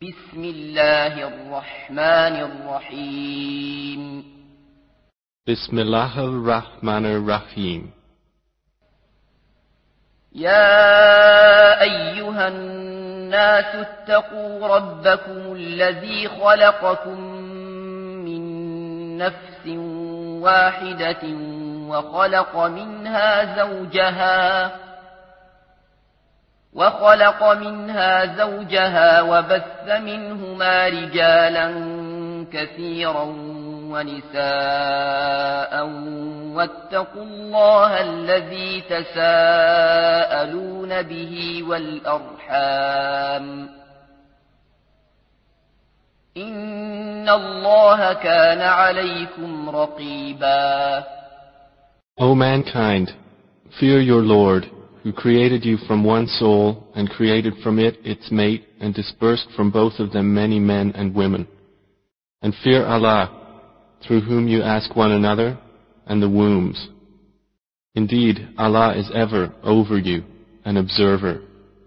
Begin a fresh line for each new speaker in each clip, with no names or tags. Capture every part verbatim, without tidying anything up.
بسم الله الرحمن الرحيم
بسم الله الرحمن الرحيم
يا أيها الناس اتقوا ربكم الذي خلقكم من نفس واحدة وخلق منها زوجها وخلق منها زوجها وبث منهما رجالا كثيرا ونساء واتقوا الله الذي تساءلون به والأرحام إن الله كان عليكم رقيبا.
O mankind, fear your Lord, who created you from one soul, and created from it its mate, and dispersed from both of them many men and women. And fear Allah, through whom you ask one another, and the wombs. Indeed, Allah is ever over you, an observer.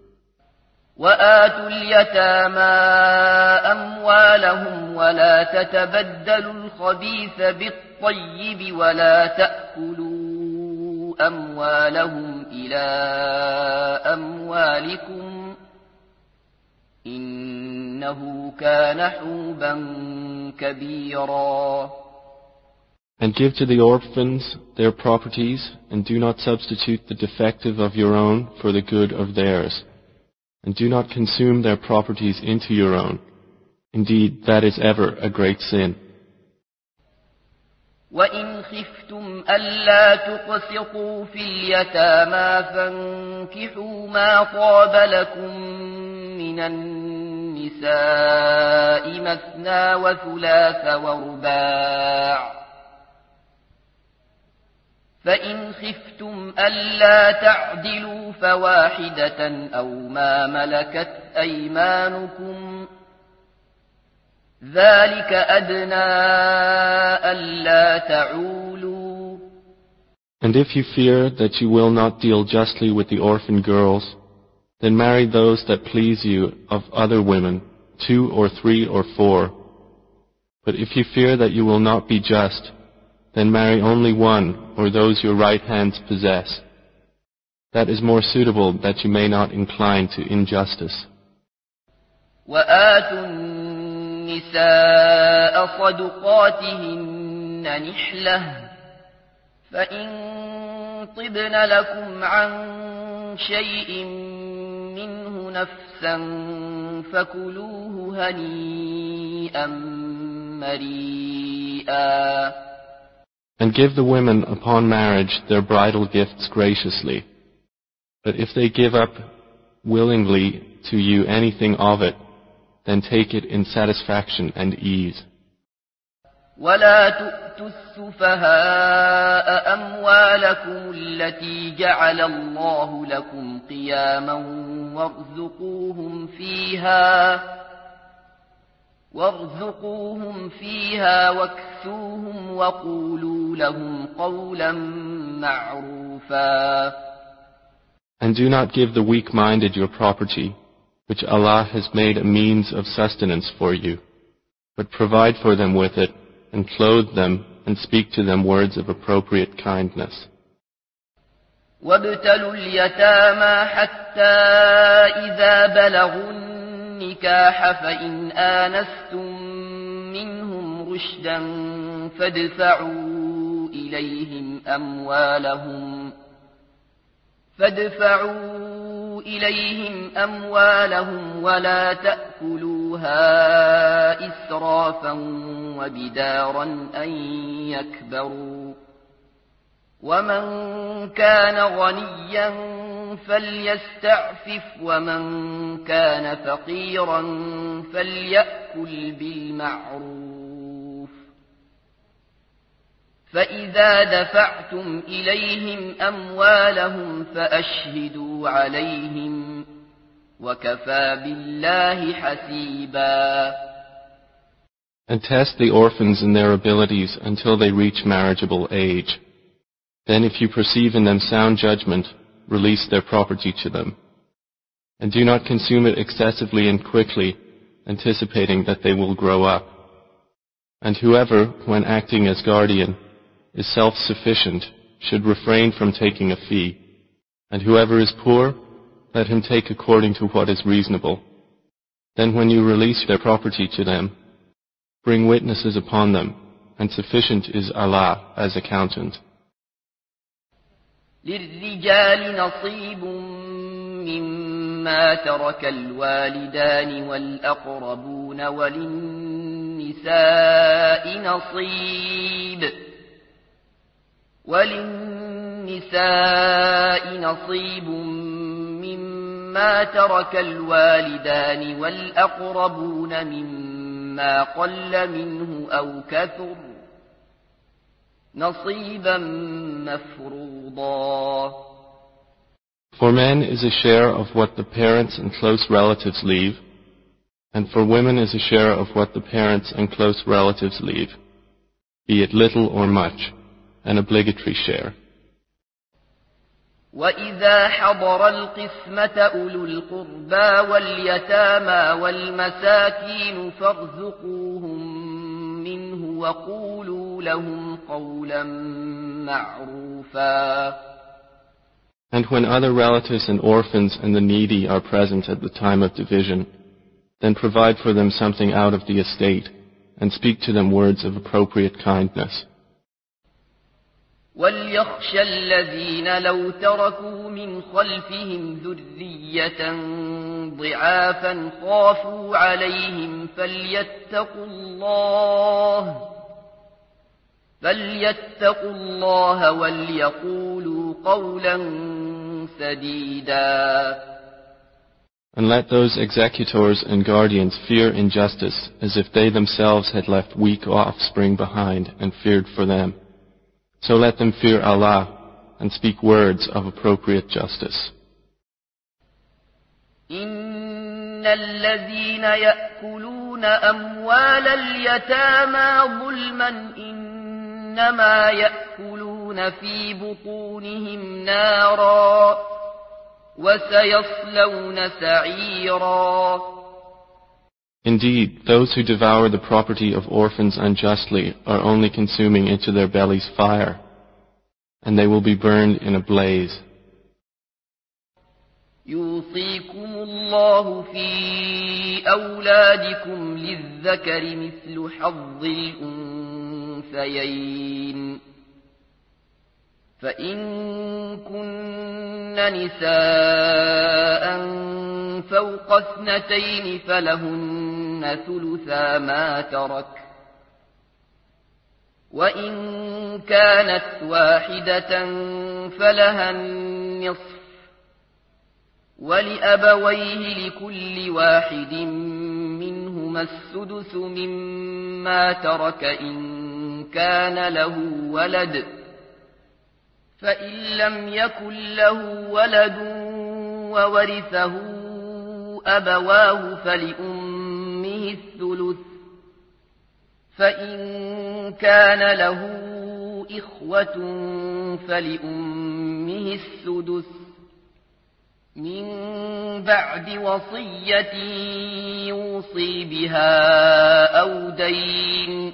وآتوا اليتامى أموالهم ولا تتبدلوا الخبيث بالطيب ولا تأكلوا أموالهم إلى أموالكم إنه كان حوبا كبيرا.
And give to the orphans their properties, and do not substitute the defective of your own for the good of theirs. And do not consume their properties into your own. Indeed, that is ever a great sin.
وَإِنْ خِفْتُمْ أَلَّا تُقْسِطُوا فِي الْيَتَامَى فَانكِحُوا مَا طَابَ لَكُم مِّنَ النِّسَاءِ مَثْنَى وَثُلَاثَ وَرُبَاعَ فَإِنْ خِفْتُمْ أَلَّا تَعْدِلُوا فَوَاحِدَةً أَوْ مَا مَلَكَتْ أَيْمَانُكُمْ ذَلِكَ أَدْنَى أَلَّا تَعُولُوا.
And if you fear that you will not deal justly with the orphan girls, then marry those that please you of other women, two or three or four. But if you fear that you will not be just, then marry only one, or those your right hands possess. That is more suitable, that you may not incline to injustice.
وَآتُوا النِّسَاءَ صَدُقَاتِهِنَّ نِحْلَةً فَإِن طِبْنَ لَكُمْ عَن شَيْءٍ مِّنْهُ نَفْسًا فَكُلُوهُ هَنِيئًا مَرِيئًا.
And give the women upon marriage their bridal gifts graciously. But if they give up willingly to you anything of it, then take it in satisfaction and ease.
وَلَا تُؤْتُوا السُّفَهَاءَ أَمْوَالَكُمُ الَّتِي جَعَلَ اللَّهُ لَكُمْ قِيَامًا وَارْزُقُوهُمْ فِيهَا وارزقوهم فيها واكسوهم وقولوا لهم قولا معروفا.
And do not give the weak-minded your property, which Allah has made a means of sustenance for you, but provide for them with it, and clothe them, and speak to them words of appropriate kindness.
وابتلوا اليتامى حتى إذا بلغوا النكاح فإن آنستم منهم رشدا فادفعوا إليهم أموالهم فادفعوا إليهم أموالهم ولا تأكلوها إسرافا وبدارا أن يكبروا ومن كان غنيا فليستعفف ومن كان فقيرا فليأكل بالمعروف فإذا دفعتم إليهم أموالهم فأشهدوا عليهم وكفى بالله حسيبا.
And test the orphans in their abilities until they reach marriageable age. Then if you perceive in them sound judgment, release their property to them. And do not consume it excessively and quickly, anticipating that they will grow up. And whoever, when acting as guardian, is self-sufficient, should refrain from taking a fee. And whoever is poor, let him take according to what is reasonable. Then when you release their property to them, bring witnesses upon them, and sufficient is Allah as accountant.
للرجال نصيب مما ترك الوالدان والأقربون وللنساء نصيب وللنساء نصيب مما ترك الوالدان والأقربون مما قل منه أو كثر نصيبا مفروضا.
For men is a share of what the parents and close relatives leave, and for women is a share of what the parents and close relatives leave, be it little or much, an obligatory share.
وَإِذَا حَضَرَ الْقِسْمَةَ أُولُو الْقُرْبَى وَالْيَتَامَى وَالْمَسَاكِينُ فَارْزُقُوهُم مِّنْهُ وَقُولُوا لَهُمْ قَوْلًا مَّعْرُوفًا.
And when other relatives and orphans and the needy are present at the time of division, then provide for them something out of the estate, and speak to them words of appropriate kindness.
وَلْيَخْشَ الَّذِينَ لَوْ تَرَكُوا مِنْ خَلْفِهِمْ ذُرِّيَّةً ضِعَافًا خَافُوا عَلَيْهِمْ فَلْيَتَّقُوا اللَّهَ فَلْيَتَّقُوا اللَّهَ وَلْيَقُولُوا قَوْلًا سَدِيدًا.
And let those executors and guardians fear injustice as if they themselves had left weak offspring behind and feared for them. So let them fear Allah and speak words of appropriate justice.
إِنَّ الَّذِينَ يَأْكُلُونَ أَمْوَالَ الْيَتَامَى ظُلْمًا إِنَّمَا يَأْكُلُونَ فِي بُطُونِهِمْ نَارًا وَسَيَصْلَوْنَ سَعِيرًا.
Indeed, those who devour the property of orphans unjustly are only consuming into their bellies fire, and they will be burned in a blaze.
يوصيكم الله في أولادكم للذكر مثل حظ الأنثيين فإن كن نساء فوق اثنتين فلهن ثلثا ما ترك وإن كانت واحدة فلها النصف ولأبويه لكل واحد منهما السدس مما ترك إن كان له ولد فإن لم يكن له ولد وورثه أبواه فلأمه الثلث فإن كان له إخوة فلأمه السدس من بعد وصية يوصي بها أو دين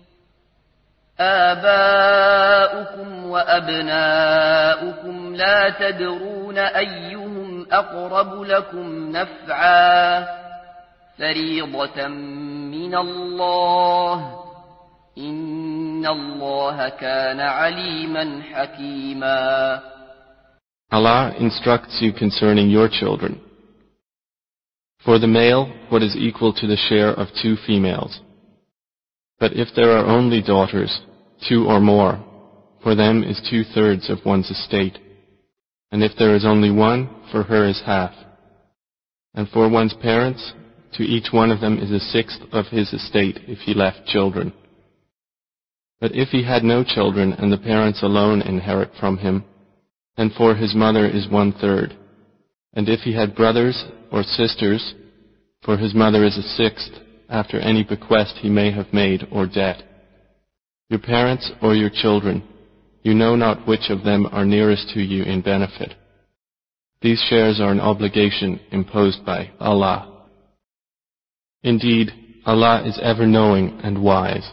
آباؤكم وأبناؤكم لا تدرون أيهم أقرب لكم نفعا فريضة من الله إن الله كان عليما حكيما.
Allah instructs you concerning your children. For the male, what is equal to the share of two females. But if there are only daughters, two or more, for them is two-thirds of one's estate. And if there is only one, for her is half. And for one's parents, to each one of them is a sixth of his estate if he left children. But if he had no children and the parents alone inherit from him, then for his mother is one-third. And if he had brothers or sisters, for his mother is a sixth, after any bequest he may have made or debt. Your parents or your children, you know not which of them are nearest to you in benefit. These shares are an obligation imposed by Allah. Indeed, Allah is ever knowing and wise.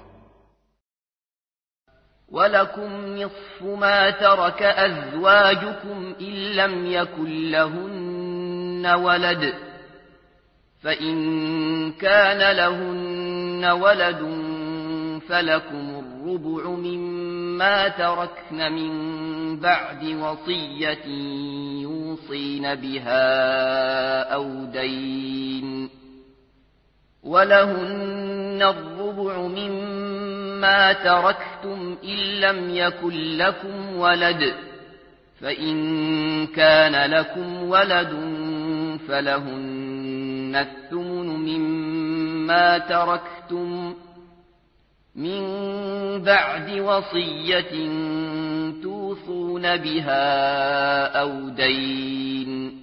وَلَكُمْ نِصْفُ مَا تَرَكَ أَزْوَاجُكُمْ إِن لَّمْ يَكُن لَّهُنَّ وَلَدٌ فَإِن كَانَ لَهُنَّ وَلَدٌ فَلَكُمُ الرُّبُعُ مِمَّا تَرَكْنَ مِن بَعْدِ وَصِيَّةٍ يُوصِينَ بِهَا أَوْ دَيْنٍ وَلَهُنَّ الرُّبُعُ مِمَّا تَرَكْتُمْ إِن لَّمْ يَكُن لَّكُمْ وَلَدٌ فَإِن كَانَ لَكُمْ وَلَدٌ فَلَهُنَّ الثُّمُنُ مِمَّا تَرَكْتُمْ مِن بَعْدِ وَصِيَّةٍ تُوصُونَ بِهَا أَوْ دَيْنٍ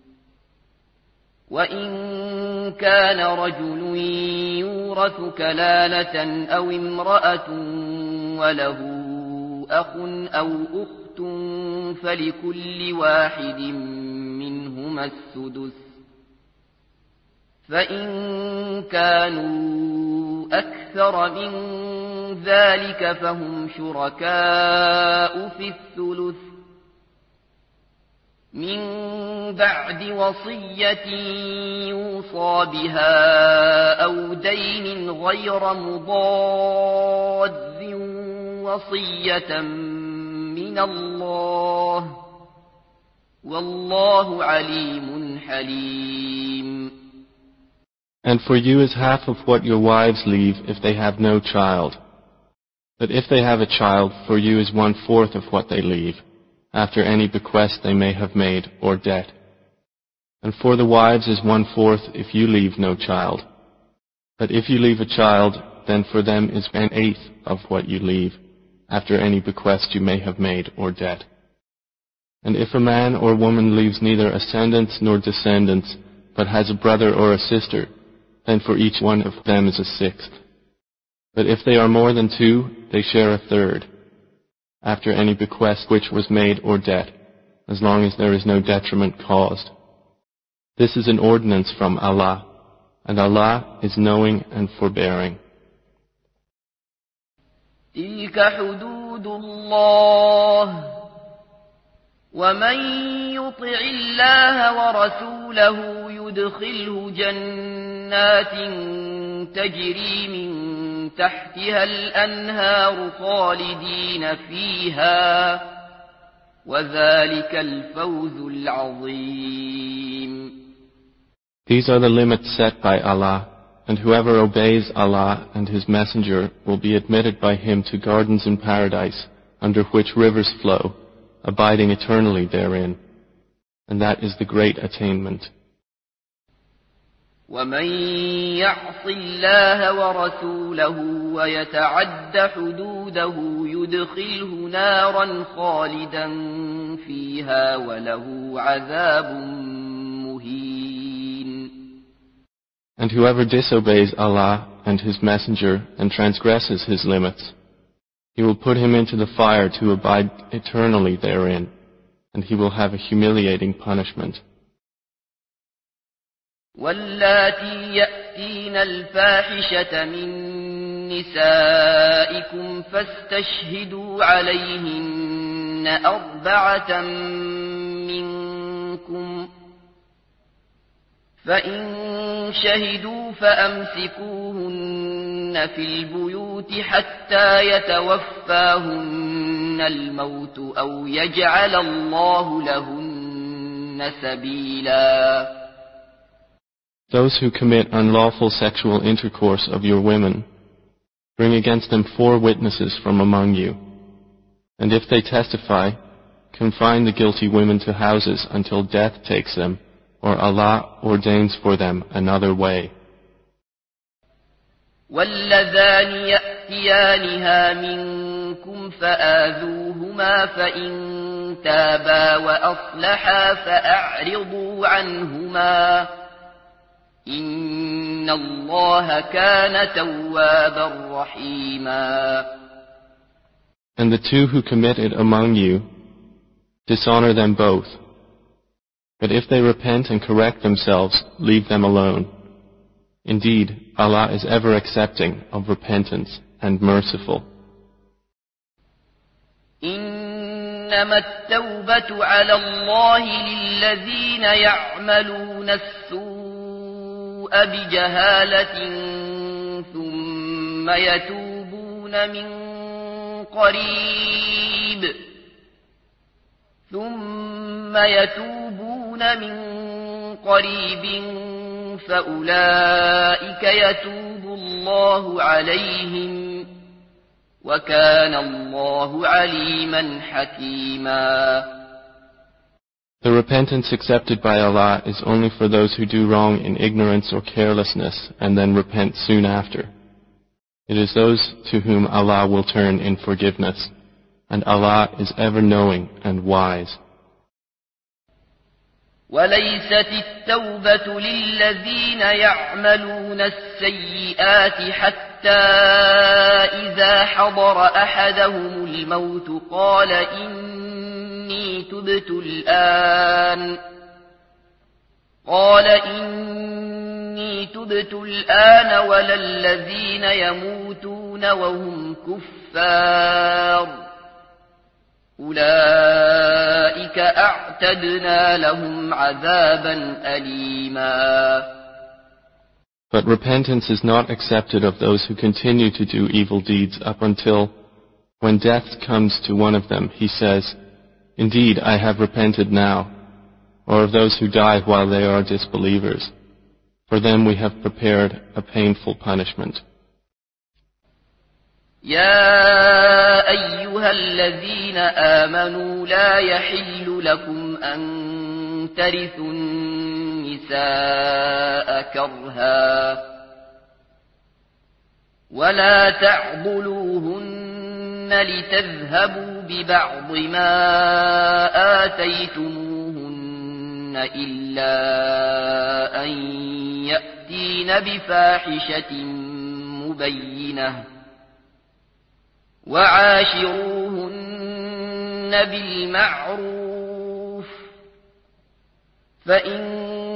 وَإِن كَانَ رَجُلٌ يُورَثُ كَلَالَةً أَوْ امْرَأَةٌ وَلَهُ أَخٌ أَوْ أُخْتٌ فَلِكُلِّ واحد منهما السدس فإن كانوا أكثر من ذلك فهم شركاء في الثلث من بعد وصية يوصى بها أو دين غير مضاد وصية من الله والله عليم حليم.
And for you is half of what your wives leave if they have no child. But if they have a child, for you is one-fourth of what they leave, after any bequest they may have made or debt. And for the wives is one-fourth if you leave no child. But if you leave a child, then for them is an eighth of what you leave, after any bequest you may have made or debt. And if a man or woman leaves neither ascendants nor descendants, but has a brother or a sister, then for each one of them is a sixth. But if they are more than two, they share a third, after any bequest which was made or debt, as long as there is no detriment caused. This is an ordinance from Allah, and Allah is knowing and forbearing.
تلك حدود الله ومن يطع الله ورسوله يدخله جنات تجري من تحتها الأنهار خالدين فيها وذلك الفوز العظيم.
These are the limits set by Allah, and whoever obeys Allah and His Messenger will be admitted by Him to gardens in paradise, under which rivers flow, abiding eternally therein. And that is the great attainment.
وَمَن يَعْصِ اللَّهَ وَرَسُولَهُ وَيَتَعَدَّ حُدُودَهُ يُدْخِلْهُ نَارًا خَالِدًا فِيهَا وَلَهُ عَذَابٌ مُهِينٌ.
And whoever disobeys Allah and His Messenger and transgresses His limits, He will put him into the fire to abide eternally therein, and he will have a humiliating punishment.
واللاتي يأتين الفاحشة من نسائكم فاستشهدوا عليهن أربعة منكم فإن شهدوا فأمسكوهن في البيوت حتى يتوفاهن الموت أو يجعل الله لهن سبيلا.
Those who commit unlawful sexual intercourse of your women, bring against them four witnesses from among you. And if they testify, confine the guilty women to houses until death takes them, or Allah ordains for them another way.
واللذان يأتيانها منكم فآذوهما فإن تابا وأصلحا فأعرضوا عنهما إن الله كان توابا رحيما.
And the two who commit it among you, dishonor them both. But if they repent and correct themselves, leave them alone. Indeed, Allah is ever accepting of repentance and merciful.
إنما التوبة على الله للذين يعملون السوء بجهالة ثم يتوبون من قريب ثم يتوبون من قريب فأولئك يتوب الله عليهم وكان الله عليما حكيما.
The repentance accepted by Allah is only for those who do wrong in ignorance or carelessness and then repent soon after. It is those to whom Allah will turn in forgiveness, and Allah is ever knowing and wise.
وليست التوبة للذين يعملون السيئات حتى إذا حضر أحدهم الموت قال إني تبت الآن قال إني تبت الآن ولا الذين يموتون وهم كفار أولئك أعتدنا لهم عذابا أليما.
But repentance is not accepted of those who continue to do evil deeds up until, when death comes to one of them, he says, "Indeed, I have repented now," or of those who die while they are disbelievers. For them we have prepared a painful punishment.
يا أيها الذين آمنوا لا يحل لكم أن ترثوا النساء كرها ولا تعضلوهن لتذهبوا ببعض ما آتيتموهن إلا أن يأتين بفاحشة مبينة وعاشروهن بالمعروف فإن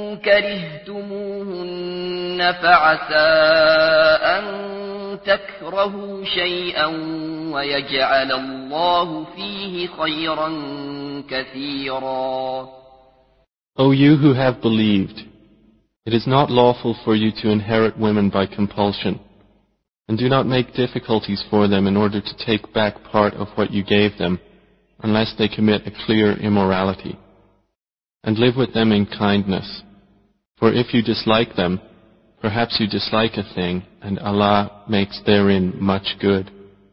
كرهتموهن فعسى أن تكرهوا شيئا ويجعل الله فيه خيرا كثيرا.
O you who have believed, it is not lawful for you to inherit women by compulsion. And do not make difficulties for them in order to take back part of what you gave them, unless they commit a clear immorality. And live with them in kindness. For if you dislike them, perhaps you dislike a thing, and Allah makes therein much good.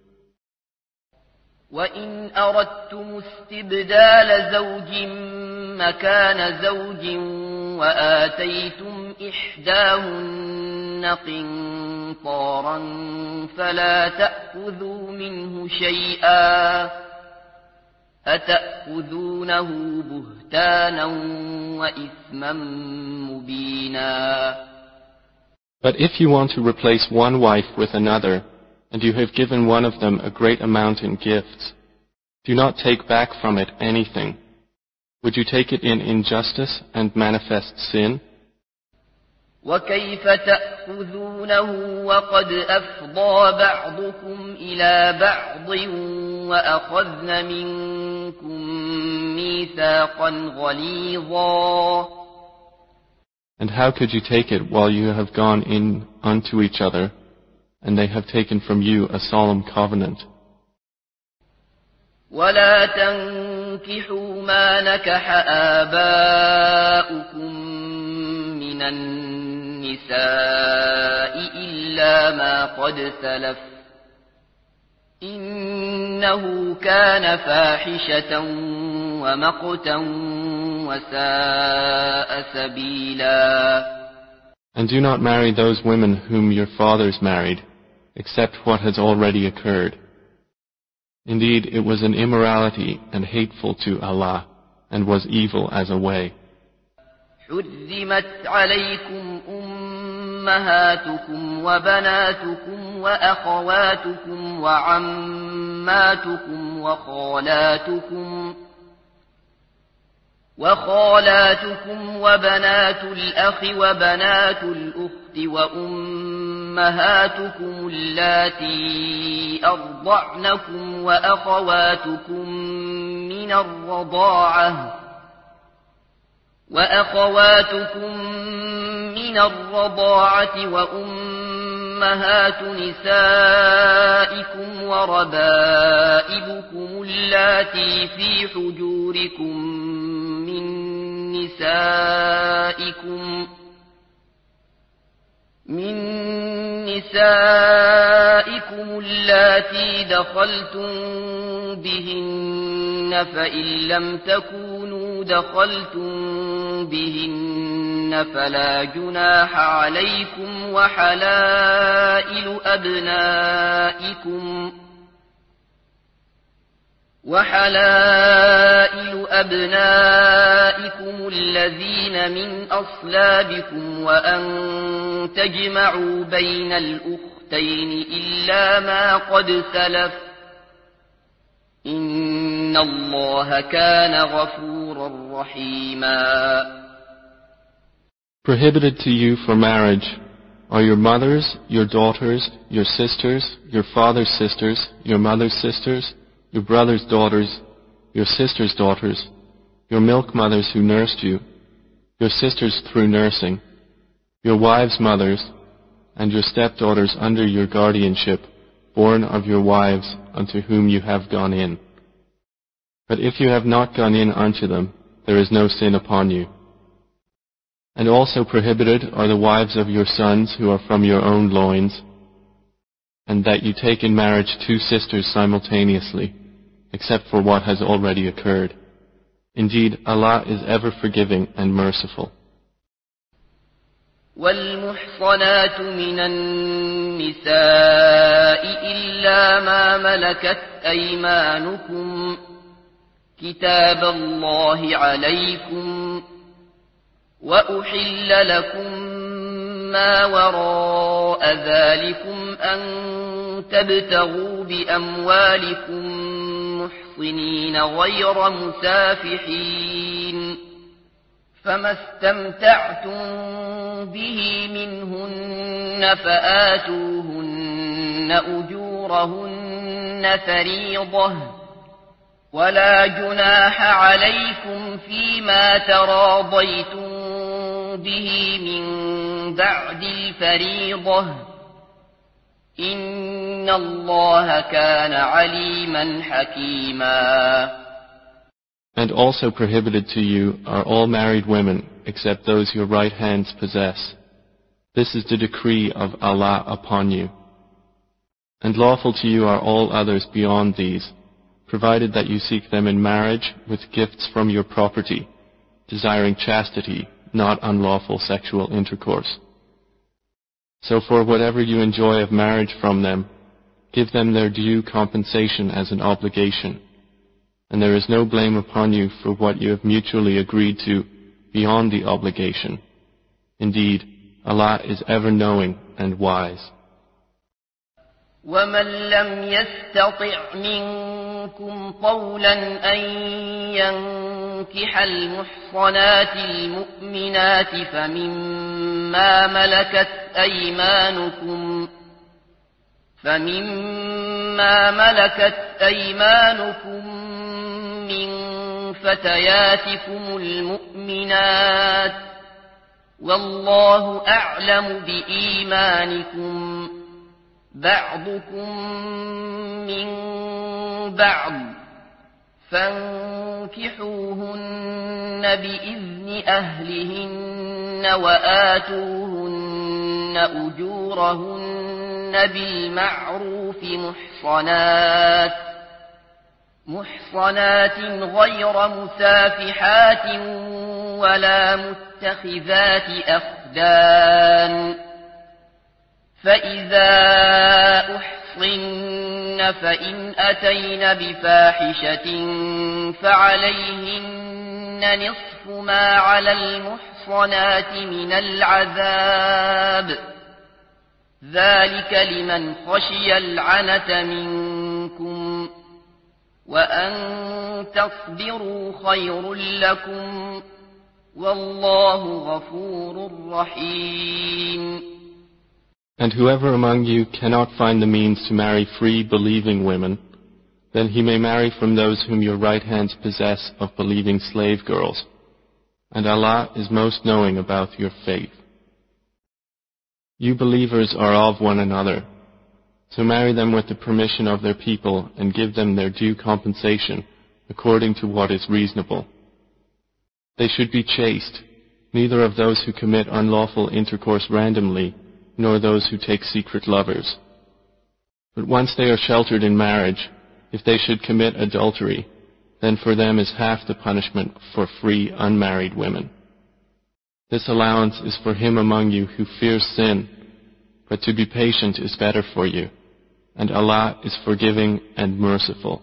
وَإِنْ أَرَدْتُمُ اسْتِبْدَالَ زَوْجٍ مَكَانَ زَوْجٍ وَآتَيْتُمْ إِحْدَاهُنَّ قِنطَارًا فَلَا تَأْخُذُوا مِنْهُ شَيْئًا أَتَأْخُذُونَهُ بُهْتَانًا وَإِثْمًا مُبِينًا.
But if you want to replace one wife with another, and you have given one of them a great amount in gifts, do not take back from it anything. Would you take it in injustice and manifest sin?
وَكَيْفَ تَأْخُذُونَهُ وَقَدْ أَفْضَى بَعْضُكُمْ إِلَى بَعْضٍ وَأَخَذْنَ مِنْكُمْ مِيثَاقًا غَلِيظًا.
And how could you take it while you have gone in unto each other, and they have taken from you a solemn covenant?
وَلَا تَنكِحُوا مَا نَكَحَ آبَاؤُكُم مِّنَ النِّسَاءِ إِلَّا مَا قَدْ سَلَفَ إِنَّهُ كَانَ فَاحِشَةً وَمَقْتًا وَسَاءَ سَبِيلًا.
And do not marry those women whom your fathers married, except what has already occurred. Indeed, it was an immorality and hateful to Allah, and was evil as a way.
حُرِّمَتْ عَلَيْكُمْ أُمَّهَاتُكُمْ وَبَنَاتُكُمْ وَأَخَوَاتُكُمْ وَعَمَّاتُكُمْ وَخَالَاتُكُمْ وخالاتكم وبنات الأخ وبنات الأخت وأمهاتكم اللاتي أرضعنكم وأخواتكم من الرضاعة وأخواتكم من الرضاعة وأمهات نسائكم وربائبكم اللاتي في حجوركم من نسائكم من نسائكم اللاتي دخلتم بهن فإن لم تكونوا دخلتم بهن فلا جناح عليكم وحلائل أبنائكم وحلائل أبنائكم الذين من أصلابكم وأن تجمعوا بين الأختين إلا ما قد سلف إن الله كان غفورا رحيما.
Prohibited to you for marriage are your mothers, your daughters, your sisters, your father's sisters, your mother's sisters, your brother's daughters, your sister's daughters, your milk mothers who nursed you, your sisters through nursing, your wives' mothers, and your stepdaughters under your guardianship, born of your wives unto whom you have gone in. But if you have not gone in unto them, there is no sin upon you. And also prohibited are the wives of your sons who are from your own loins, and that you take in marriage two sisters simultaneously, except for what has already occurred. Indeed, Allah is ever forgiving and merciful.
والمحصنات من النساء إلا ما ملكت أيمانكم كتاب الله عليكم وأحل لكم ما وراء ذلكم أن تبتغوا بأموالكم محصنين غير مسافحين فما استمتعتم به منهن فآتوهن أجورهن فريضة ولا جناح عليكم فيما تراضيتم به من بعد الفريضة إن الله كان عليما حكيما.
And also prohibited to you are all married women, except those your right hands possess. This is the decree of Allah upon you. And lawful to you are all others beyond these, provided that you seek them in marriage with gifts from your property, desiring chastity, not unlawful sexual intercourse. So for whatever you enjoy of marriage from them, give them their due compensation as an obligation. And there is no blame upon you for what you have mutually agreed to beyond the obligation. Indeed, Allah is ever knowing and wise.
ومن لم يستطع منكم طولا أن ينكح المحصنات المؤمنات فمما ملكت أيمانكم فمما ملكت أيمانكم من فتياتكم المؤمنات والله أعلم بإيمانكم بعضكم من بعض فانكحوهن بإذن أهلهن وآتوهن أجورهن بالمعروف محصنات محصنات غير مسافحات ولا متخذات أخدان فإذا أحصن فإن أتين بفاحشة فعليهن نصف ما على المحصنات من العذاب ذلك لمن خشي العنة منكم وأن تصبروا خير لكم والله غفور رحيم.
And whoever among you cannot find the means to marry free, believing women, then he may marry from those whom your right hands possess of believing slave girls. And Allah is most knowing about your faith. You believers are of one another, so marry them with the permission of their people and give them their due compensation according to what is reasonable. They should be chaste, neither of those who commit unlawful intercourse randomly, nor those who take secret lovers. But once they are sheltered in marriage, if they should commit adultery, then for them is half the punishment for free unmarried women. This allowance is for him among you who fears sin, but to be patient is better for you, and Allah is forgiving and merciful.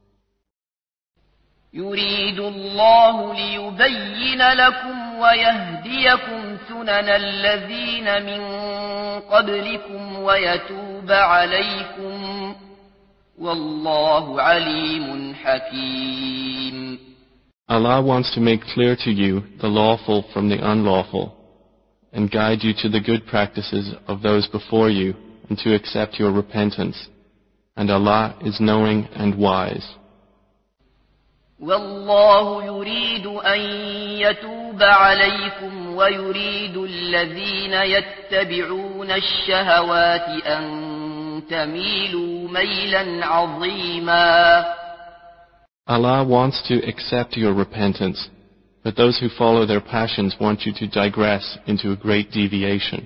يريد الله ليبين لكم ويهديكم سنن الذين من قبلكم ويتوب عليكم والله عليم حكيم.
Allah wants to make clear to you the lawful from the unlawful, and guide you to the good practices of those before you, and to accept your repentance. And Allah is knowing and wise.
والله يريد أن يتوب عليكم ويريد الذين يتبعون الشهوات أن تميلوا ميلا عظيما.
Allah wants to accept your repentance, but those who follow their passions want you to digress into a great deviation.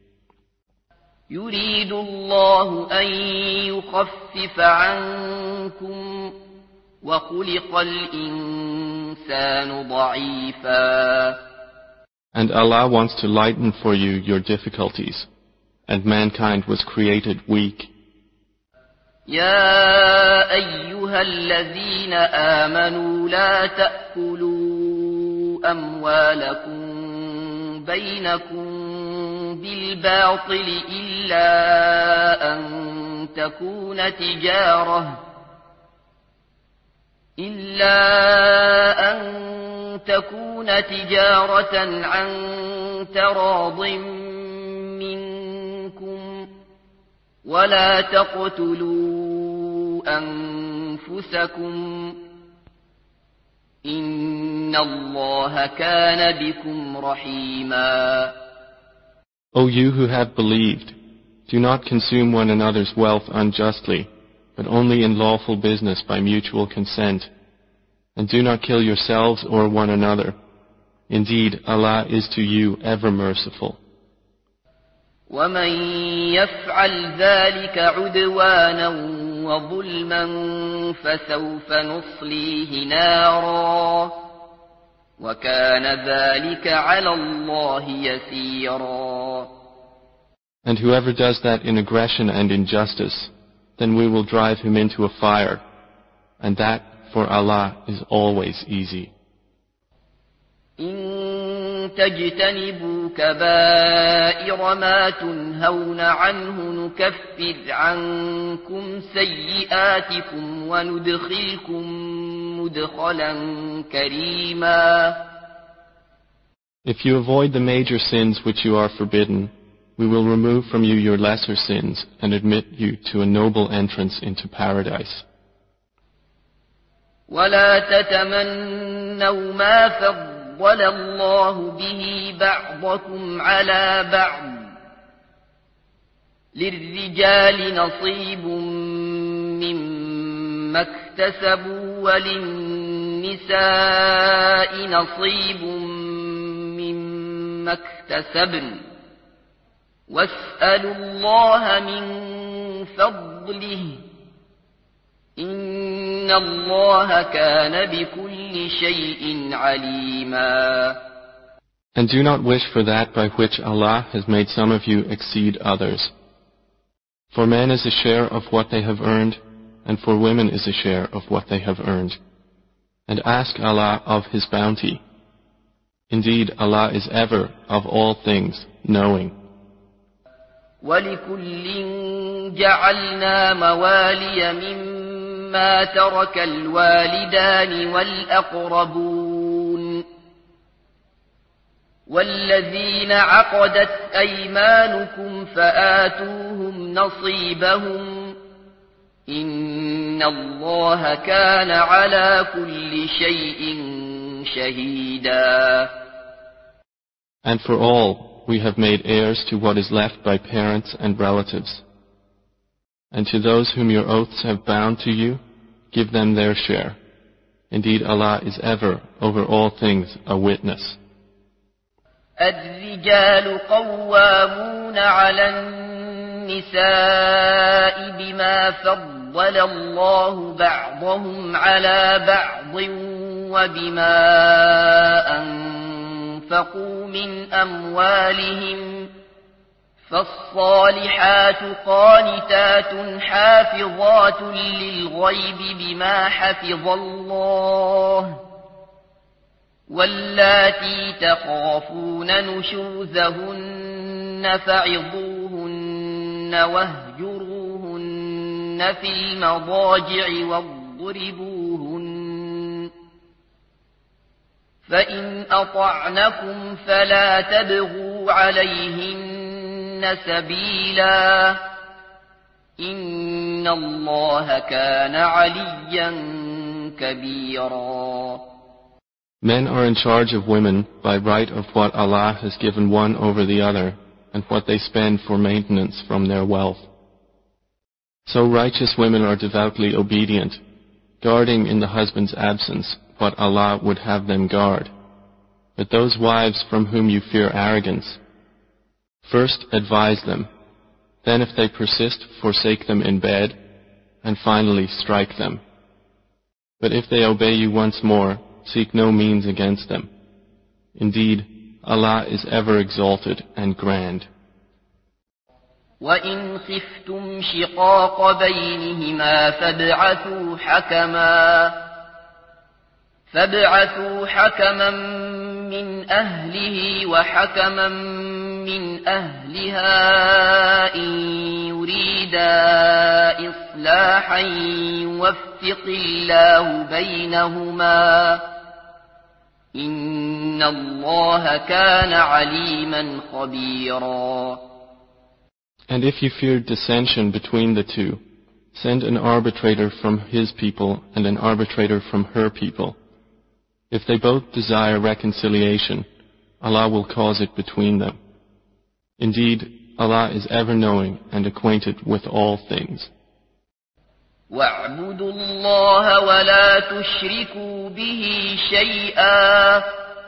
يريد الله أن يخفف عنكم وخلق الإنسان ضعيفا.
And Allah wants to lighten for you your difficulties, and mankind was created weak.
يا أيها الذين آمنوا لا تأكلوا أموالكم بينكم بالباطل إلا أن تكون تجارة إلا أن تكون تجارة عن تراض منكم ولا تقتلوا أنفسكم إن الله كان بكم رحيما.
O you who have believed, do not consume one another's wealth unjustly, but only in lawful business by mutual consent. And do not kill yourselves or one another. Indeed, Allah is to you ever merciful.
ومن يفعل ذلك عدوانا وظلما فسوف نصليه نارا وكان ذلك على الله يسيرا.
And whoever does that in aggression and injustice, then we will drive him into a fire, and that for Allah is always easy.
إن تجتنبوا كبائر ما تنهون عنه نكفر عنكم سيئاتكم وندخلكم مدخلا كريما.
If you avoid the major sins which you are forbidden, we will remove from you your lesser sins and admit you to a noble entrance into paradise.
ولا تتمنوا ما فضل الله به بعضكم على بعض للرجال نصيب مما اكتسبوا وللنساء نصيب مما اكتسبن واسألوا الله من فضله إن الله كان بكل شيء عليما.
And do not wish for that by which Allah has made some of you exceed others. For men is a share of what they have earned, and for women is a share of what they have earned. And ask Allah of His bounty. Indeed, Allah is ever, of all things, knowing.
وَلِكُلٍّ جَعَلْنَا مَوَالِيَ مِمَّا مما ترك الوالدان والأقربون والذين عقدت أيمانكم فآتوهم نصيبهم إن الله كان على كل شيء شهيدا.
And for all, we have made heirs to what is left by parents and relatives. And to those whom your oaths have bound to you, give them their share. Indeed, Allah is ever, over all things, a witness.
الرجال قوامون على النساء بما فضل الله بعضهم على بعض وبما أنفقوا من أموالهم فالصالحات قانتات حافظات للغيب بما حفظ الله واللاتي تخافون نشوزهن فعظوهن واهجروهن في المضاجع واضربوهن فإن أطعنكم فلا تبغوا عليهن سبيلا إن الله كان عليا كبيرا.
Men are in charge of women by right of what Allah has given one over the other and what they spend for maintenance from their wealth. So righteous women are devoutly obedient, guarding in the husband's absence what Allah would have them guard. But those wives from whom you fear arrogance, first advise them, then if they persist, forsake them in bed, and finally strike them. But if they obey you once more, seek no means against them. Indeed, Allah is ever exalted and grand.
وَإِنْ خِفْتُمْ شِقَاقَ بَيْنِهِمَا فَابْعَثُوا حَكَمًا فَابْعَثُوا حَكَمًا مِنْ أَهْلِهِ وَحَكَمًا مِنْ أَهْلِهَا إِنْ يُرِيدَا إِصْلَاحًا يُوَفِّقِ اللَّهُ بَيْنَهُمَا إِنَّ اللَّهَ كَانَ عَلِيمًا خَبِيرًا.
And if you fear dissension between the two, send an arbitrator from his people and an arbitrator from her people. If they both desire reconciliation, Allah will cause it between them. Indeed, Allah is ever knowing and acquainted with all things.
وَاعْبُدُوا اللَّهَ وَلَا تُشْرِكُوا بِهِ شَيْئًا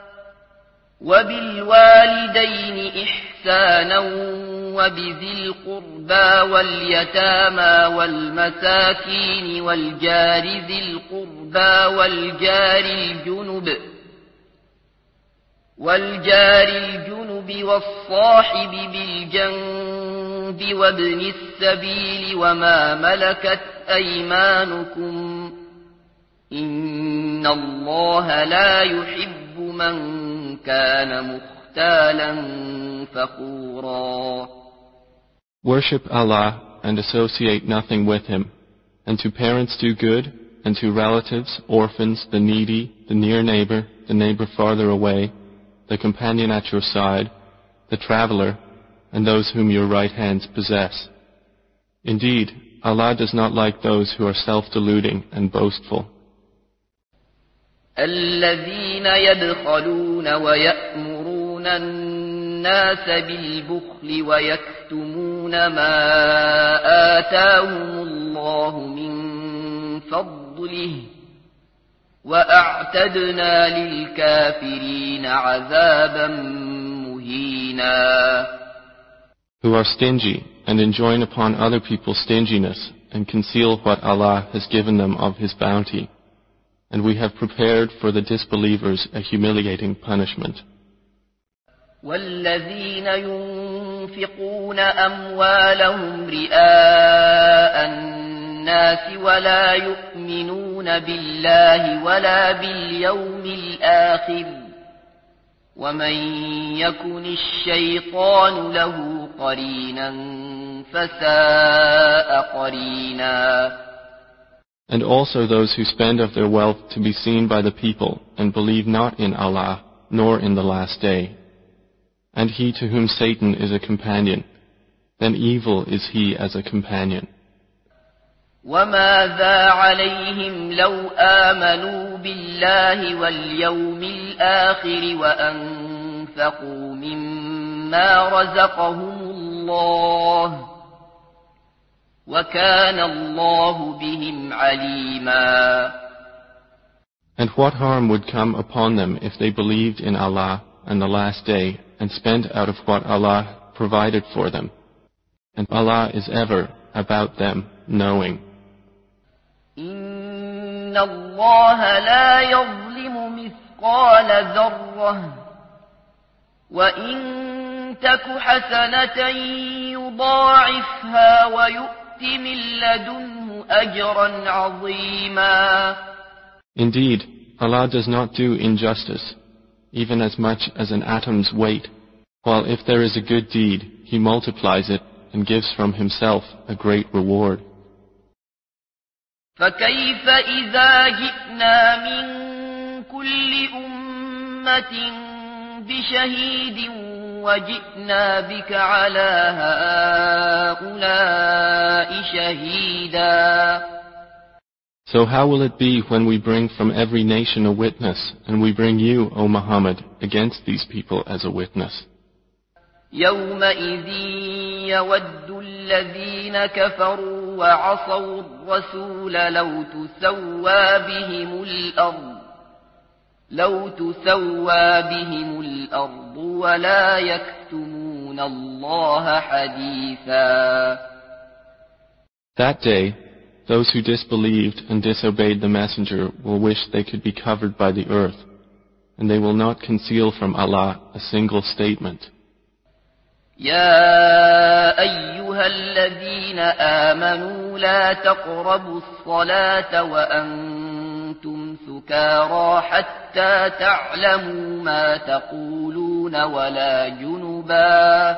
وَبِالْوَالِدَيْنِ إِحْسَانًا وَبِذِي الْقُرْبَى وَالْيَتَامَى وَالْمَسَاكِينِ وَالْجَارِ ذِي الْقُرْبَى وَالْجَارِ الْجُنُبِ وَالْجَارِ الْجُنُبِ وَالصَّاحِبِ بِالْجَنبِ وَابْنِ السَّبِيلِ وَمَا مَلَكَتْ أَيْمَانُكُمْ إِنَّ اللَّهَ لَا يُحِبُّ مَنْ كَانَ مُخْتَالًا فَخُورًا.
Worship Allah and associate nothing with Him, and to parents do good, and to relatives, orphans, the needy, the near neighbor, the neighbor farther away, the companion at your side, the traveler, and those whom your right hands possess. Indeed, Allah does not like those who are self-deluding and boastful.
الذين يبخلون ويأمرون الناس بالبخل ويكتمون ما آتاهم الله من فضله وأعتدنا للكافرين عذابا مهينا.
Who are stingy and enjoin upon other people stinginess and conceal what Allah has given them of His bounty. And we have prepared for the disbelievers a humiliating punishment.
والذين ينفقون أموالهم رئاء الناس ولا يؤمنون بالله ولا باليوم الآخر ومن يكن الشيطان له قرينا فساء قرينا.
And also those who spend of their wealth to be seen by the people, and believe not in Allah, nor in the last day. And he to whom Satan is a companion, then evil is he as a companion.
وَمَاذَا عَلَيْهِمْ لَوْ آمَنُوا بِاللَّهِ وَالْيَوْمِ الْآخِرِ وَأَنفَقُوا مِمَّا رَزَقَهُمُ اللَّهُ وَكَانَ اللَّهُ بِهِمْ عَلِيمًا.
And what harm would come upon them if they believed in Allah and the last day and spent out of what Allah provided for them? And Allah is ever about them knowing.
إِنَّ اللَّهَ لَا يَظْلِمُ مِثْقَالَ ذَرَّةٍ وَإِن تَكُ حَسَنَةً يُضَاعِفْهَا وَيُؤْتِ مِن لَّدُنْهُ أَجْرًا عَظِيمًا.
Indeed, Allah does not do injustice, even as much as an atom's weight, while if there is a good deed, He multiplies it and gives from Himself a great reward.
فَكَيْفَ إِذَا جِئْنَا مِن كُلِّ أُمَّةٍ بِشَهِيدٍ وَجِئْنَا بِكَ عَلَى هَؤُلَاءِ شَهِيدًا.
So how will it be when we bring from every nation a witness, and we bring you, O Muhammad, against these people as a witness?
يَوْمَئِذٍ يَوَدُّ الَّذِينَ كَفَرُوا وَعَصَوُا الرَّسُولَ لَوْ تُسَوَّى بِهِمُ الْأَرْضُ لَوْ تُسَوَّى بِهِمُ الْأَرْضُ وَلَا يَكْتُمُونَ اللَّهَ حَدِيثًا.
That day, those who disbelieved and disobeyed the Messenger will wish they could be covered by the earth, and they will not conceal from Allah a single statement.
يا أيها الذين آمنوا لا تقربوا الصلاة وأنتم سكارى حتى تعلموا ما تقولون ولا جنبا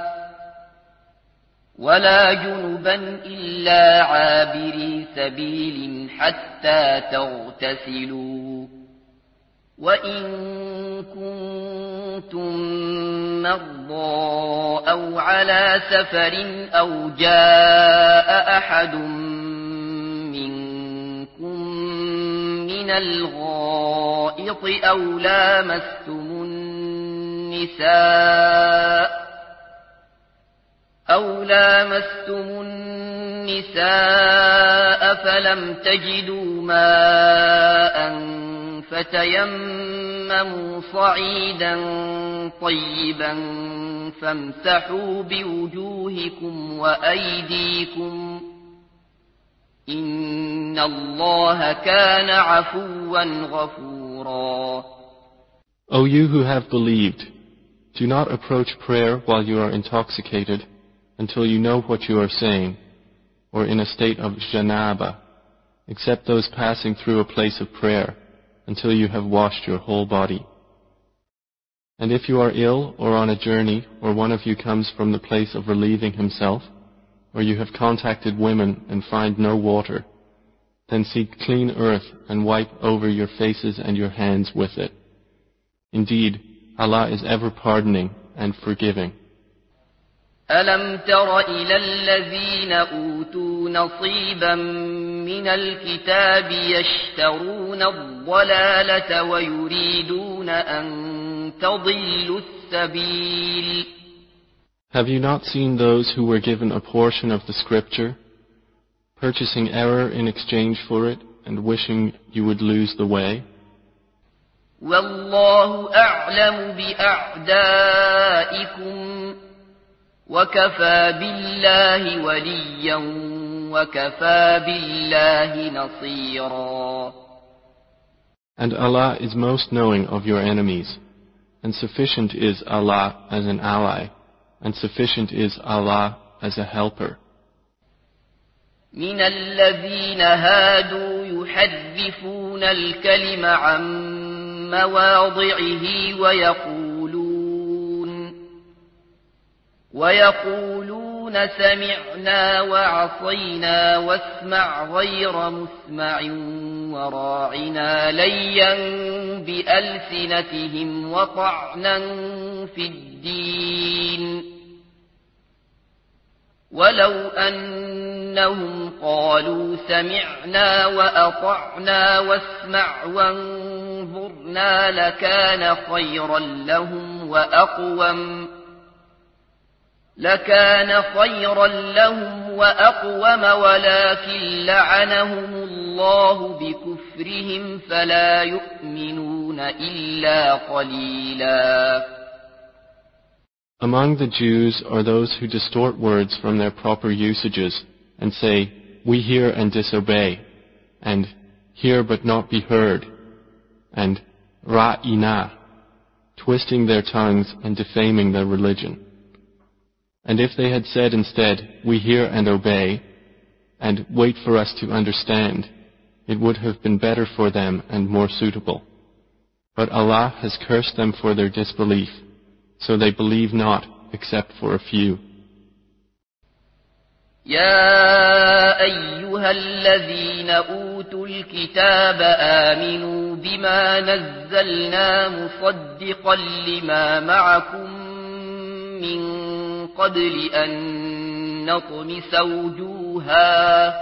ولا جنبا إلا عابري سبيل حتى تغتسلوا وإن كنتم مرضى أو على سفر أو جاء أحد منكم من الغائط أو لامستم النساء أو لامستم النساء فلم تجدوا ماء فتيمموا صعيدا طيبا فامسحوا بوجوهكم وأيديكم إن الله كان عفوا غفورا.
O you who have believed, do not approach prayer while you are intoxicated until you know what you are saying, or in a state of janaba, except those passing through a place of prayer, until you have washed your whole body. And if you are ill or on a journey, or one of you comes from the place of relieving himself, or you have contacted women and find no water, then seek clean earth and wipe over your faces and your hands with it. Indeed, Allah is ever pardoning and forgiving.
أَلَمْ تَرَ إِلَى الَّذِينَ أُوتُوا نَصِيبًا مِنَ الْكِتَابِ يَشْتَرُونَ الضَّلَالَةَ وَيُرِيدُونَ أَن تَضِلُّوا السَّبِيلَ.
Have you not seen those who were given a portion of the scripture, purchasing error in exchange for it, and wishing you would lose the way?
وَاللَّهُ أَعْلَمُ بِأَعْدَائِكُمْ وَكَفَى بِاللَّهِ وَلِيًّا وَكَفَى بِاللَّهِ نَصِيرًا.
And Allah is most knowing of your enemies, and sufficient is Allah as an ally, and sufficient is Allah as a helper.
مِنَ الَّذِينَ هَادُوا يُحَرِّفُونَ الْكَلِمَ عَن مواضعه ويقولون ويقولون يقولون سمعنا وعصينا واسمع غير مسمع وراعنا ليا بألسنتهم وطعنا في الدين ولو أنهم قالوا سمعنا وأطعنا واسمع وانظرنا لكان خيرا لهم وأقوم لكان خيرا لهم وأقوم ولكن لعنهم الله بكفرهم فلا يؤمنون إلا قليلا.
Among the Jews are those who distort words from their proper usages and say, we hear and disobey, and hear but not be heard, and ra'ina, twisting their tongues and defaming their religion. And if they had said instead, we hear and obey, and wait for us to understand, it would have been better for them and more suitable. But Allah has cursed them for their disbelief, so they believe not except for a few.
يا أيها الذين أوتوا الكتاب آمنوا بما نزلنا مصدقا لما معكم من قبل أن نطمس وجوها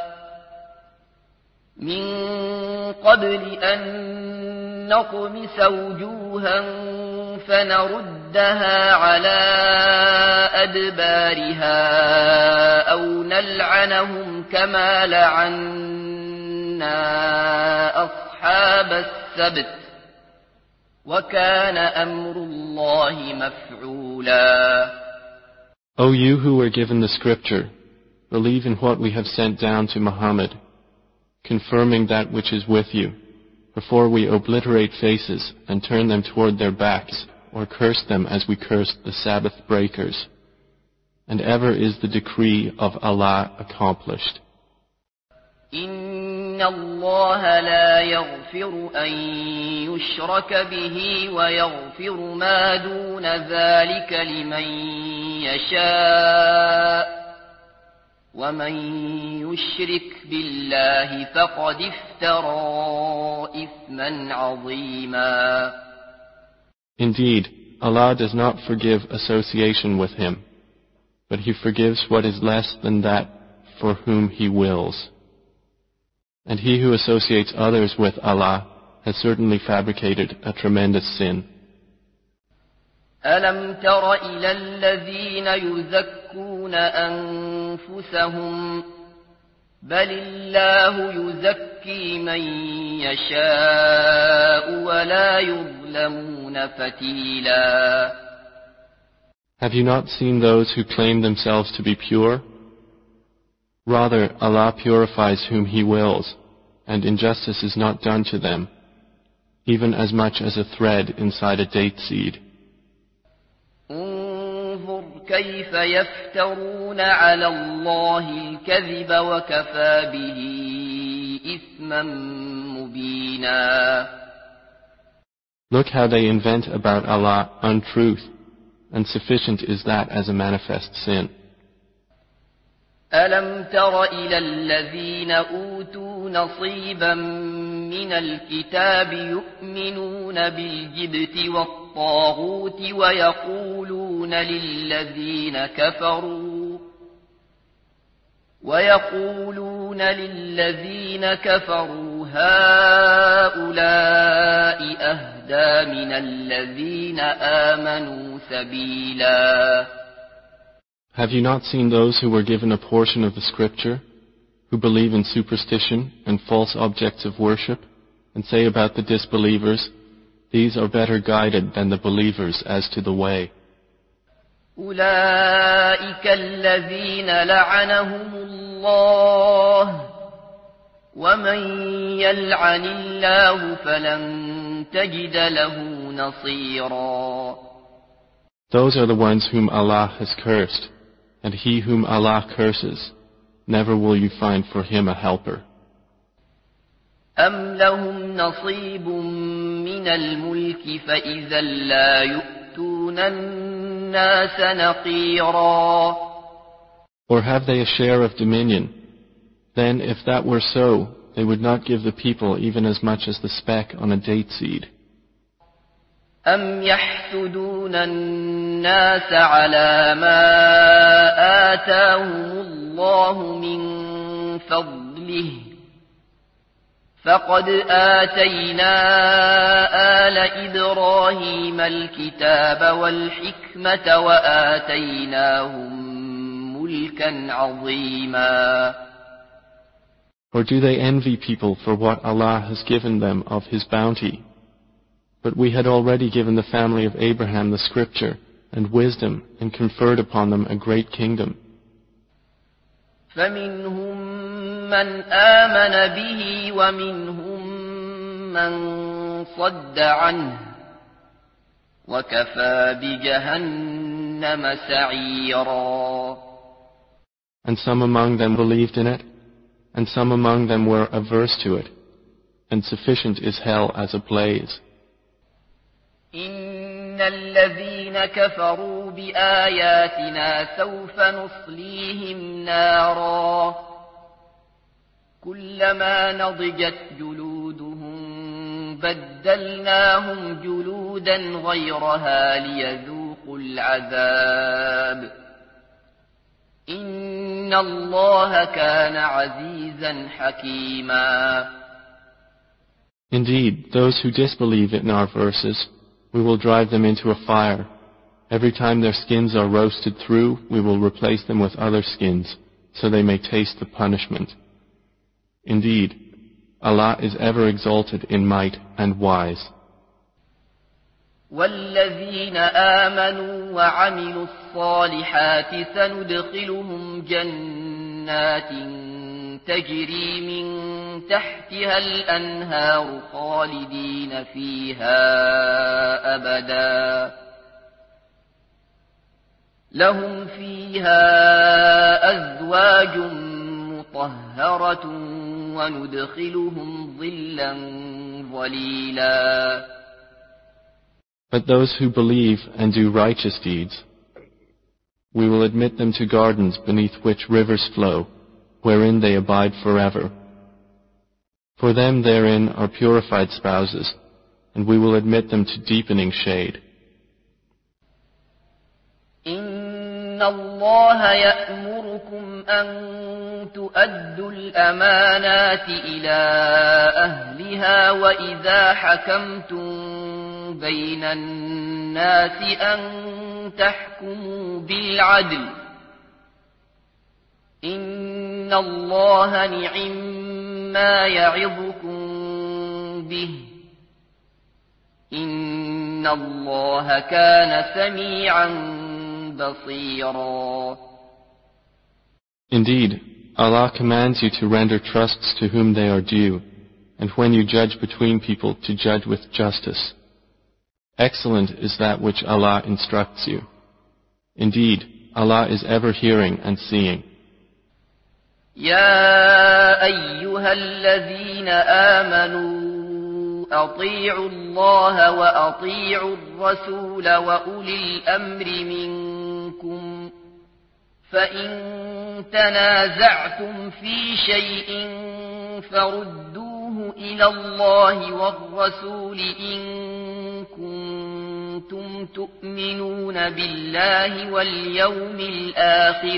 من قبل أن نطمس وجوها فنردها على أدبارها أو نلعنهم كما لعنا أصحاب السبت وكان أمر الله مفعولا.
O you who were given the scripture, believe in what we have sent down to Muhammad, confirming that which is with you, before we obliterate faces and turn them toward their backs, or curse them as we cursed the Sabbath breakers. And ever is the decree of Allah accomplished.
إن الله لا يغفر أن يشرك به ويغفر ما دون ذلك لمن يشاء ومن يشرك بالله فقد افترى إثما عظيما.
Indeed, Allah does not forgive association with Him, but He forgives what is less than that for whom He wills. And he who associates others with Allah has certainly fabricated a tremendous sin.
ألم تر إلى الذين يزكون أنفسهم بل الله يزكي من يشاء ولا يظلمون فتيلا.
Have you not seen those who claim themselves to be pure? Rather, Allah purifies whom He wills, and injustice is not done to them, even as much as a thread inside a date seed.
انظر كيف يفترون على الله الكذب وكفى به إثما مبينا.
Look how they invent about Allah untruth, and sufficient is that as a manifest sin.
ألم تر إلى الذين أوتوا نصيبا من الكتاب يؤمنون بالجبت والطاغوت ويقولون للذين كفروا ويقولون للذين كفروا هؤلاء أهدى من الذين آمنوا سبيلا.
Have you not seen those who were given a portion of the scripture, who believe in superstition and false objects of worship, and say about the disbelievers, these are better guided than the believers as to the way?
أولئك الذين لعنهم الله ومن يلعن الله فلن تجد له نصيرا.
Those are the ones whom Allah has cursed, and he whom Allah curses, never will you find for him a helper.
أم لهم نصيب من الملك فإذا لا يؤتون الناس نقيرا.
Or have they a share of dominion? Then, if that were so, they would not give the people even as much as the speck on a date seed.
أم يحسدون الناس على ما آتاهم الله من فضله فقد آتينا آل إبراهيم الكتاب والحكمة وآتيناهم ملكا عظيما.
Or do they envy people for what Allah has given them of His bounty? But we had already given the family of Abraham the scripture and wisdom and conferred upon them a great kingdom.
فمنهم من آمن به ومنهم من صد عنه وكفى بجهنم سعيرا.
And some among them believed in it, and some among them were averse to it, and sufficient is hell as a blaze.
إن الذين كفروا بآياتنا سوف نصليهم نارا كلما نضجت جلودهم بدلناهم جلودا غيرها ليذوقوا العذاب إن الله كان عزيزا حكيما.
Indeed, those who disbelieve in our verses, we will drive them into a fire. Every time their skins are roasted through, we will replace them with other skins, so they may taste the punishment. Indeed, Allah is ever exalted in might and wise.
والذين آمنوا وعملوا الصالحات سندخلهم جنات تجري من تحتها الأنهار خالدين فيها أبدا لهم فيها أزواج مطهرة وندخلهم ظلا ظليلا.
But those who believe and do righteous deeds, we will admit them to gardens beneath which rivers flow, wherein they abide forever. For them therein are purified spouses, and we will admit them to deepening shade.
إن الله يأمركم أن تؤدوا الأمانات إلى أهلها وإذا حكمتم بين الناس أن تحكموا بالعدل إن الله نعم ما يعظكم به إن الله كان سميعا بصيرا.
Indeed, Allah commands you to render trusts to whom they are due, and when you judge between people to judge with justice. Excellent is that which Allah instructs you. Indeed, Allah is ever hearing and seeing.
يا أيها الذين آمنوا أطيعوا الله وأطيعوا الرسول وأولي الأمر منكم فإن تنازعتم في شيء فردوه إلى الله والرسول إن كنتم تؤمنون بالله واليوم الآخر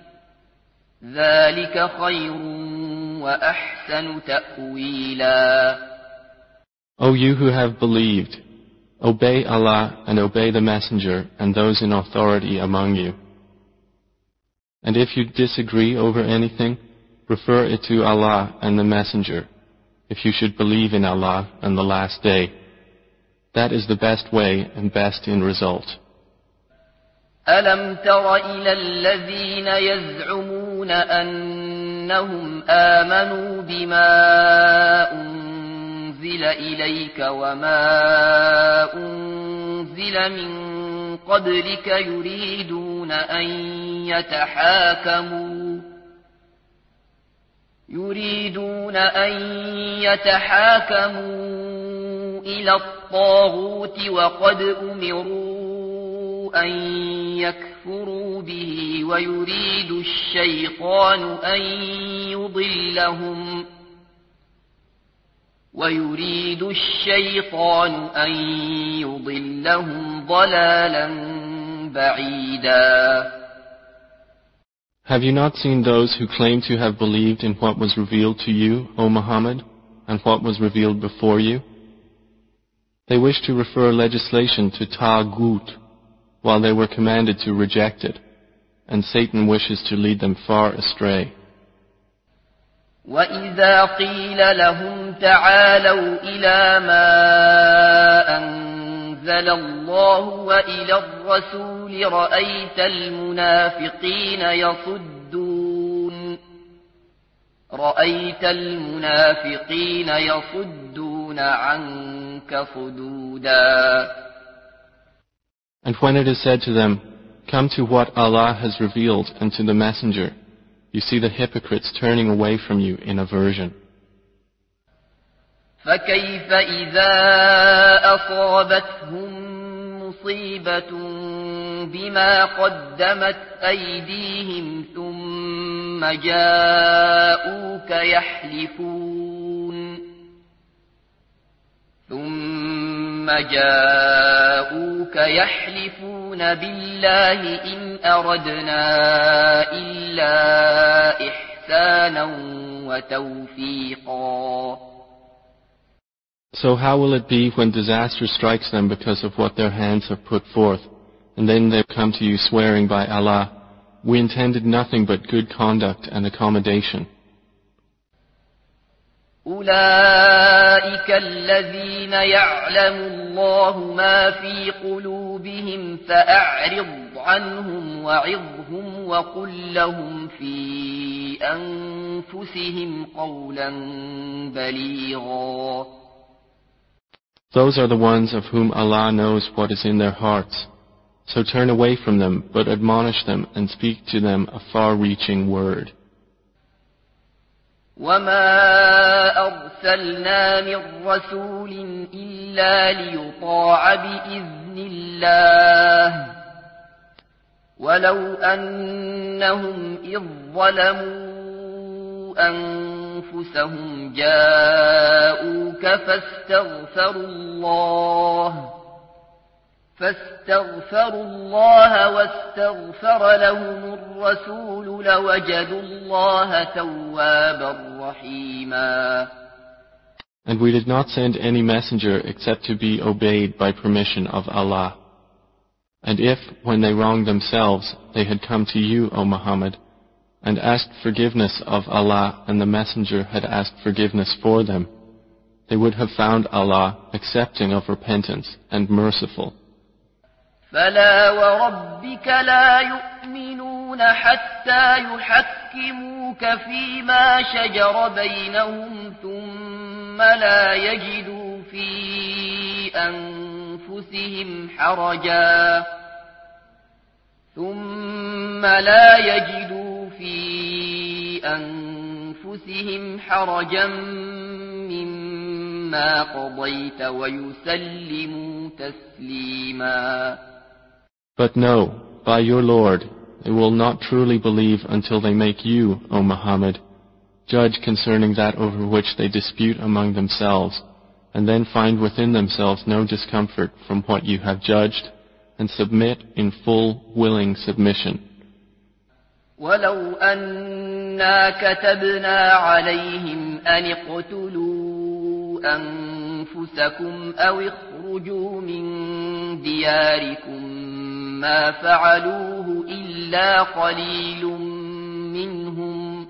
ذلك خير وأحسن تأويلا.
O you who have believed, obey Allah and obey the Messenger and those in authority among you. And if you disagree over anything, refer it to Allah and the Messenger, if you should believe in Allah and the last day. That is the best way and best in result.
ألم تر إلى الذين يزعمون أنهم آمنوا بما أنزل إليك وما أنزل من قبلك يريدون أن يتحاكموا يريدون أن يتحاكموا إلى الطاغوت وقد أمروا أن يكفروا به ويريد الشيطان أن يضلهم ويريد الشيطان أن يضلهم ضلالا بعيدا.
Have you not seen those who claim to have believed in what was revealed to you, O Muhammad, and what was revealed before you? They wish to refer legislation to Taghut, while they were commanded to reject it, and Satan wishes to lead them far astray.
وَإِذَا قِيلَ لَهُمْ تَعَالَوْا إِلَى مَا أَنزَلَ اللَّهُ وَإِلَى الرَّسُولِ رَأَيْتَ الْمُنَافِقِينَ يَصُدُّونَ رَأَيْتَ الْمُنَافِقِينَ يَصُدُّونَ عَنكَ صُدُودًا.
And when it is said to them, "Come to what Allah has revealed and to the Messenger," you see the hypocrites turning away from you in aversion.
فَكَيْفَ إِذَا أَصَابَتْهُم مُّصِيبَةٌ بِمَا قَدَّمَتْ أَيْدِيهِمْ ثُمَّ جَاءُوكَ يَحْلِفُونَ ثُمَّ جَاءُوكَ يَحْلِفُونَ بِاللَّهِ إِنْ أَرَدْنَا إِلَّا إِحْسَانًا وَتَوْفِيقًا.
So how will it be when disaster strikes them because of what their hands have put forth, and then they come to you swearing by Allah, "We intended nothing but good conduct and accommodation."
أولئك الذين يعلم الله ما في قلوبهم فأعرض عنهم وعظهم وقل لهم في أنفسهم قولا بليغا.
Those are the ones of whom Allah knows what is in their hearts. So turn away from them, but admonish them and speak to them a far-reaching word.
وَمَا أَرْسَلْنَا مِن رَّسُولٍ إِلَّا لِيُطَاعَ بِإِذْنِ اللَّهِ وَلَوْ أَنَّهُمْ إِذ ظَّلَمُوا أَنفُسَهُمْ جَاءُوكَ فَاسْتَغْفَرُوا اللَّهَ فاستغفروا الله واستغفر لهم الرسول لوجدوا الله توابا رحيما.
And we did not send any messenger except to be obeyed by permission of Allah. And if, when they wronged themselves, they had come to you, O Muhammad, and asked forgiveness of Allah and the messenger had asked forgiveness for them, they would have found Allah accepting of repentance and merciful.
فلا وربك لا يؤمنون حتى يحكموك فيما شجر بينهم ثم لا يجدوا في أنفسهم حرجا ثم لا يجدوا في أنفسهم حرجا مما قضيت ويسلموا تسليما.
But no, by your Lord, they will not truly believe until they make you, O Muhammad, judge concerning that over which they dispute among themselves, and then find within themselves no discomfort from what you have judged, and submit in full, willing submission.
وَلَوْ أَنَّا كَتَبْنَا عَلَيْهِمْ أَنِ اقْتُلُوا أَنفُسَكُمْ أَوْ اخْرُجُوا مِنْ دِيَارِكُمْ ما فعلوه إلا قليل منهم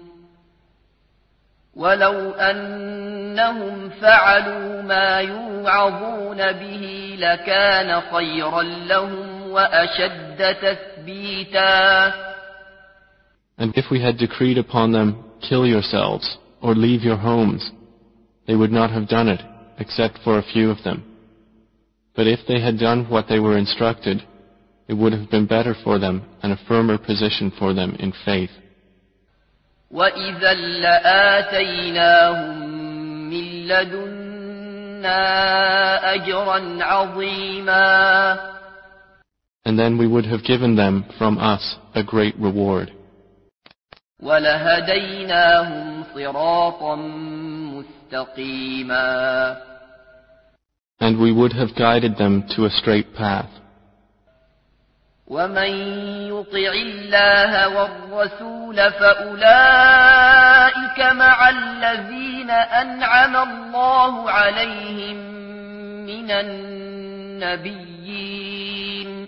ولو أنهم فعلوا ما يوعظون به لكان خيرا لهم وأشد تثبيتا.
And if we had decreed upon them, "Kill yourselves," or "Leave your homes," they would not have done it, except for a few of them. But if they had done what they were instructed, it would have been better for them and a firmer position for them in faith.
وَإِذًا لَآتَيْنَاهُمْ مِن لَّدُنَّا أَجْرًا عَظِيمًا.
and then we would have given them from us a great reward.
وَلَهَدَيْنَاهُمْ صِرَاطًا مُسْتَقِيمًا.
And we would have guided them to a straight path.
وَمَن يُطِعِ اللَّهَ وَالرَّسُولَ فَأُولَئِكَ مَعَ الَّذِينَ أَنْعَمَ اللَّهُ عَلَيْهِم مِّنَ النَّبِيِّينَ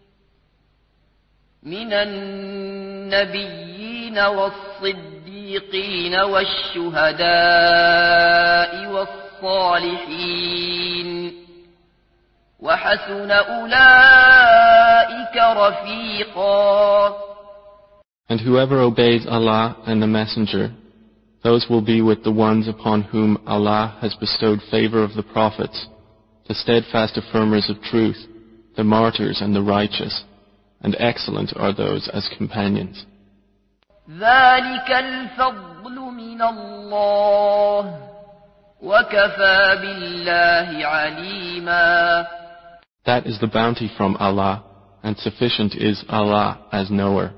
مِنَ النَّبِيِّينَ وَالصِّدِّيقِينَ وَالشُّهَدَاءِ وَالصَّالِحِينَ وَحَسُنَ أُولَئِكَ رَفِيقًا.
And whoever obeys Allah and the Messenger, those will be with the ones upon whom Allah has bestowed favor of the prophets, the steadfast affirmers of truth, the martyrs and the righteous, and excellent are those as companions.
ذَلِكَ الْفَضْلُ مِنَ اللَّهِ وَكَفَى بِاللَّهِ عَلِيمًا.
That is the bounty from Allah, and sufficient is Allah as knower.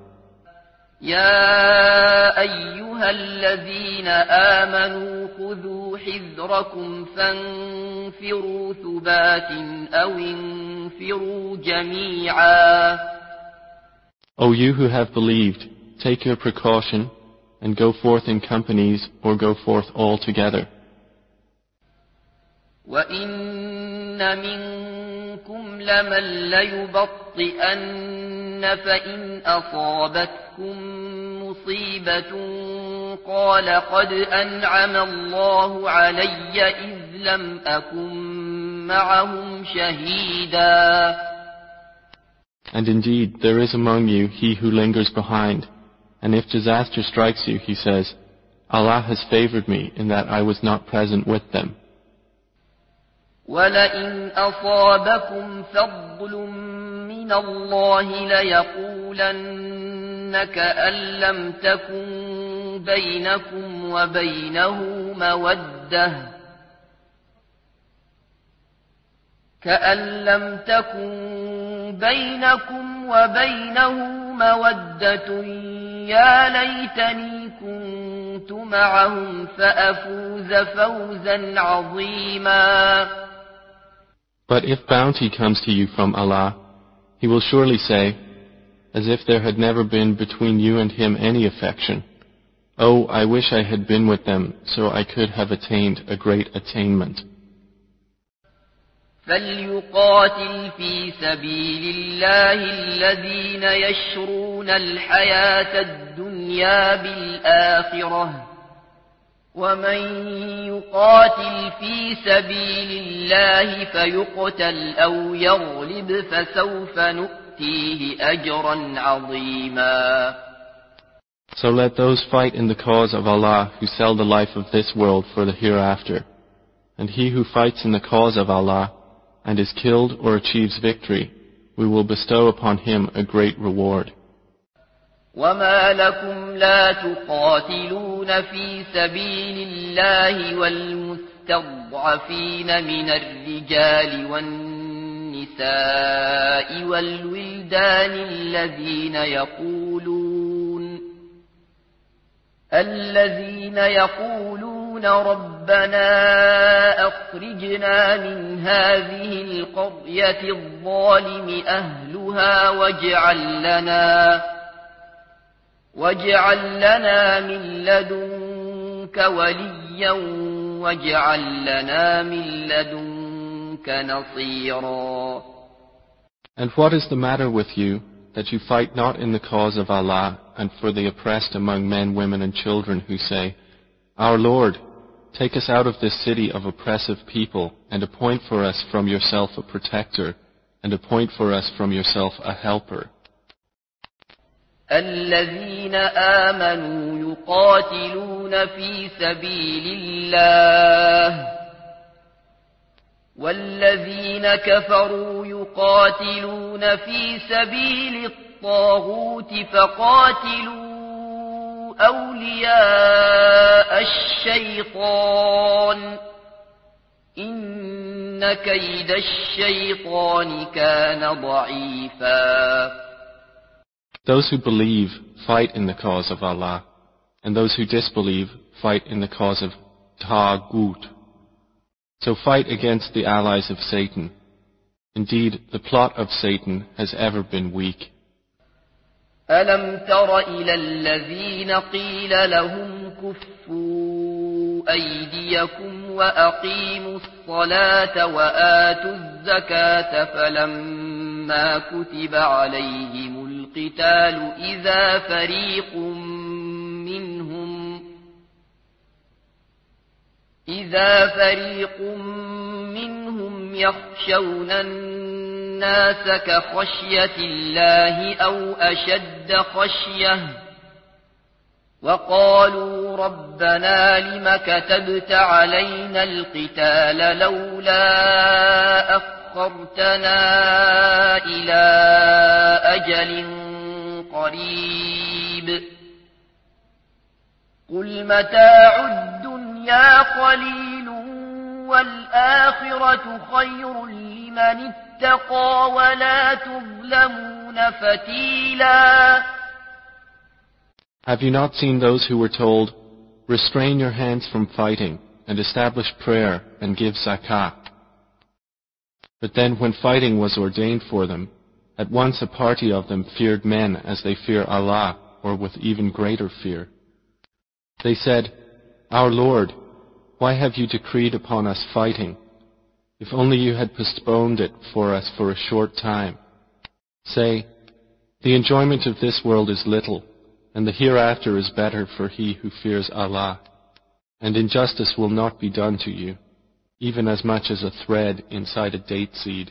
يَا أَيُّهَا الَّذِينَ آمَنُوا خُذُوا حِذْرَكُمْ فَانفِرُوا ثُبَاتٍ أَوْ انفِرُوا جَمِيعًا.
O you who have believed, take your precaution, and go forth in companies or go forth all together.
وَإِنَّ مِنكُمْ لَمَن لَّيُبَطِّئَنَّ فَإِنْ أَصَابَتْكُم مُّصِيبَةٌ قَالَ قَدْ أَنْعَمَ اللَّهُ عَلَيَّ إِذْ لَمْ أَكُن مَّعَهُمْ شَهِيدًا.
And indeed, there is among you he who lingers behind, and if disaster strikes you, he says, Allah has favored me in that I was not present with them.
وَلَئِنْ أَصَابَكُمْ فَضْلٌ مِّنَ اللَّهِ لَيَقُولَنَّ كَأَن لَّمْ تَكُن بَيْنَكُمْ وَبَيْنَهُ مَوَدَّةٌ كَأَن لَّمْ تَكُن بَيْنَكُمْ وَبَيْنَهُ مَوَدَّةٌ يَا لَيْتَنِي كُنتُ مَعَهُمْ فَأَفُوزَ فَوْزًا عَظِيمًا.
But if bounty comes to you from Allah, He will surely say, as if there had never been between you and Him any affection, Oh, I wish I had been with them, so I could have attained a great attainment.
فَلْيُقَاتِلْ فِي سَبِيلِ اللَّهِ الَّذِينَ يَشْرُونَ الْحَيَاةَ الدُّنْيَا بِالْآخِرَةِ وَمَن يُقَاتِلْ فِي سَبِيلِ اللَّهِ فَيُقْتَلْ أَوْ يَغْلِبْ فَسَوْفَ نُؤْتِيهِ أَجْرًا عَظِيمًا.
So let those fight in the cause of Allah who sell the life of this world for the hereafter, and he who fights in the cause of Allah and is killed or achieves victory, we will bestow upon him a great reward.
وَمَا لَكُمْ لَا تُقَاتِلُونَ فِي سَبِيلِ اللَّهِ وَالْمُسْتَضْعَفِينَ مِنَ الرِّجَالِ وَالنِّسَاءِ وَالْوِلْدَانِ الَّذِينَ يَقُولُونَ الَّذِينَ يَقُولُونَ رَبَّنَا أَخْرِجْنَا مِنْ هَذِهِ الْقَرْيَةِ الظَّالِمِ أَهْلُهَا وَاجْعَل لَّنَا وَاجْعَل لَّنَا مِن لَّدُنكَ وَلِيًّا وَاجْعَل لَّنَا مِن لَّدُنكَ نَصِيرًا.
And what is the matter with you, that you fight not in the cause of Allah and for the oppressed among men, women and children who say, Our Lord, take us out of this city of oppressive people and appoint for us from yourself a protector and appoint for us from yourself a helper.
الذين آمنوا يقاتلون في سبيل الله والذين كفروا يقاتلون في سبيل الطاغوت فقاتلوا أولياء الشيطان إن إن كيد الشيطان كان ضعيفا.
Those who believe fight in the cause of Allah, and those who disbelieve fight in the cause of Taghut. So fight against the allies of Satan. Indeed, the plot of Satan has ever been weak.
ألم تر إلى الذين قيل لهم كفوا أيديكم وأقيموا الصلاة وآتوا الزكاة فلما كتب عليهم القتال إذا فريق منهم إذا فريق منهم يخشون الناس كخشية الله أو أشد خشية وقالوا ربنا لم كتبت علينا القتال لولا أخرتنا إلى أجل قريب قل متاع الدنيا قليل والآخرة خير لمن اتقى ولا تظلمون فتيلا.
Have you not seen those who were told, restrain your hands from fighting and establish prayer and give zakah? But then when fighting was ordained for them, at once a party of them feared men as they fear Allah, or with even greater fear. They said, Our Lord, why have you decreed upon us fighting? If only you had postponed it for us for a short time. Say, the enjoyment of this world is little, and the hereafter is better for he who fears Allah. And injustice will not be done to you, even as much as a thread inside a date seed.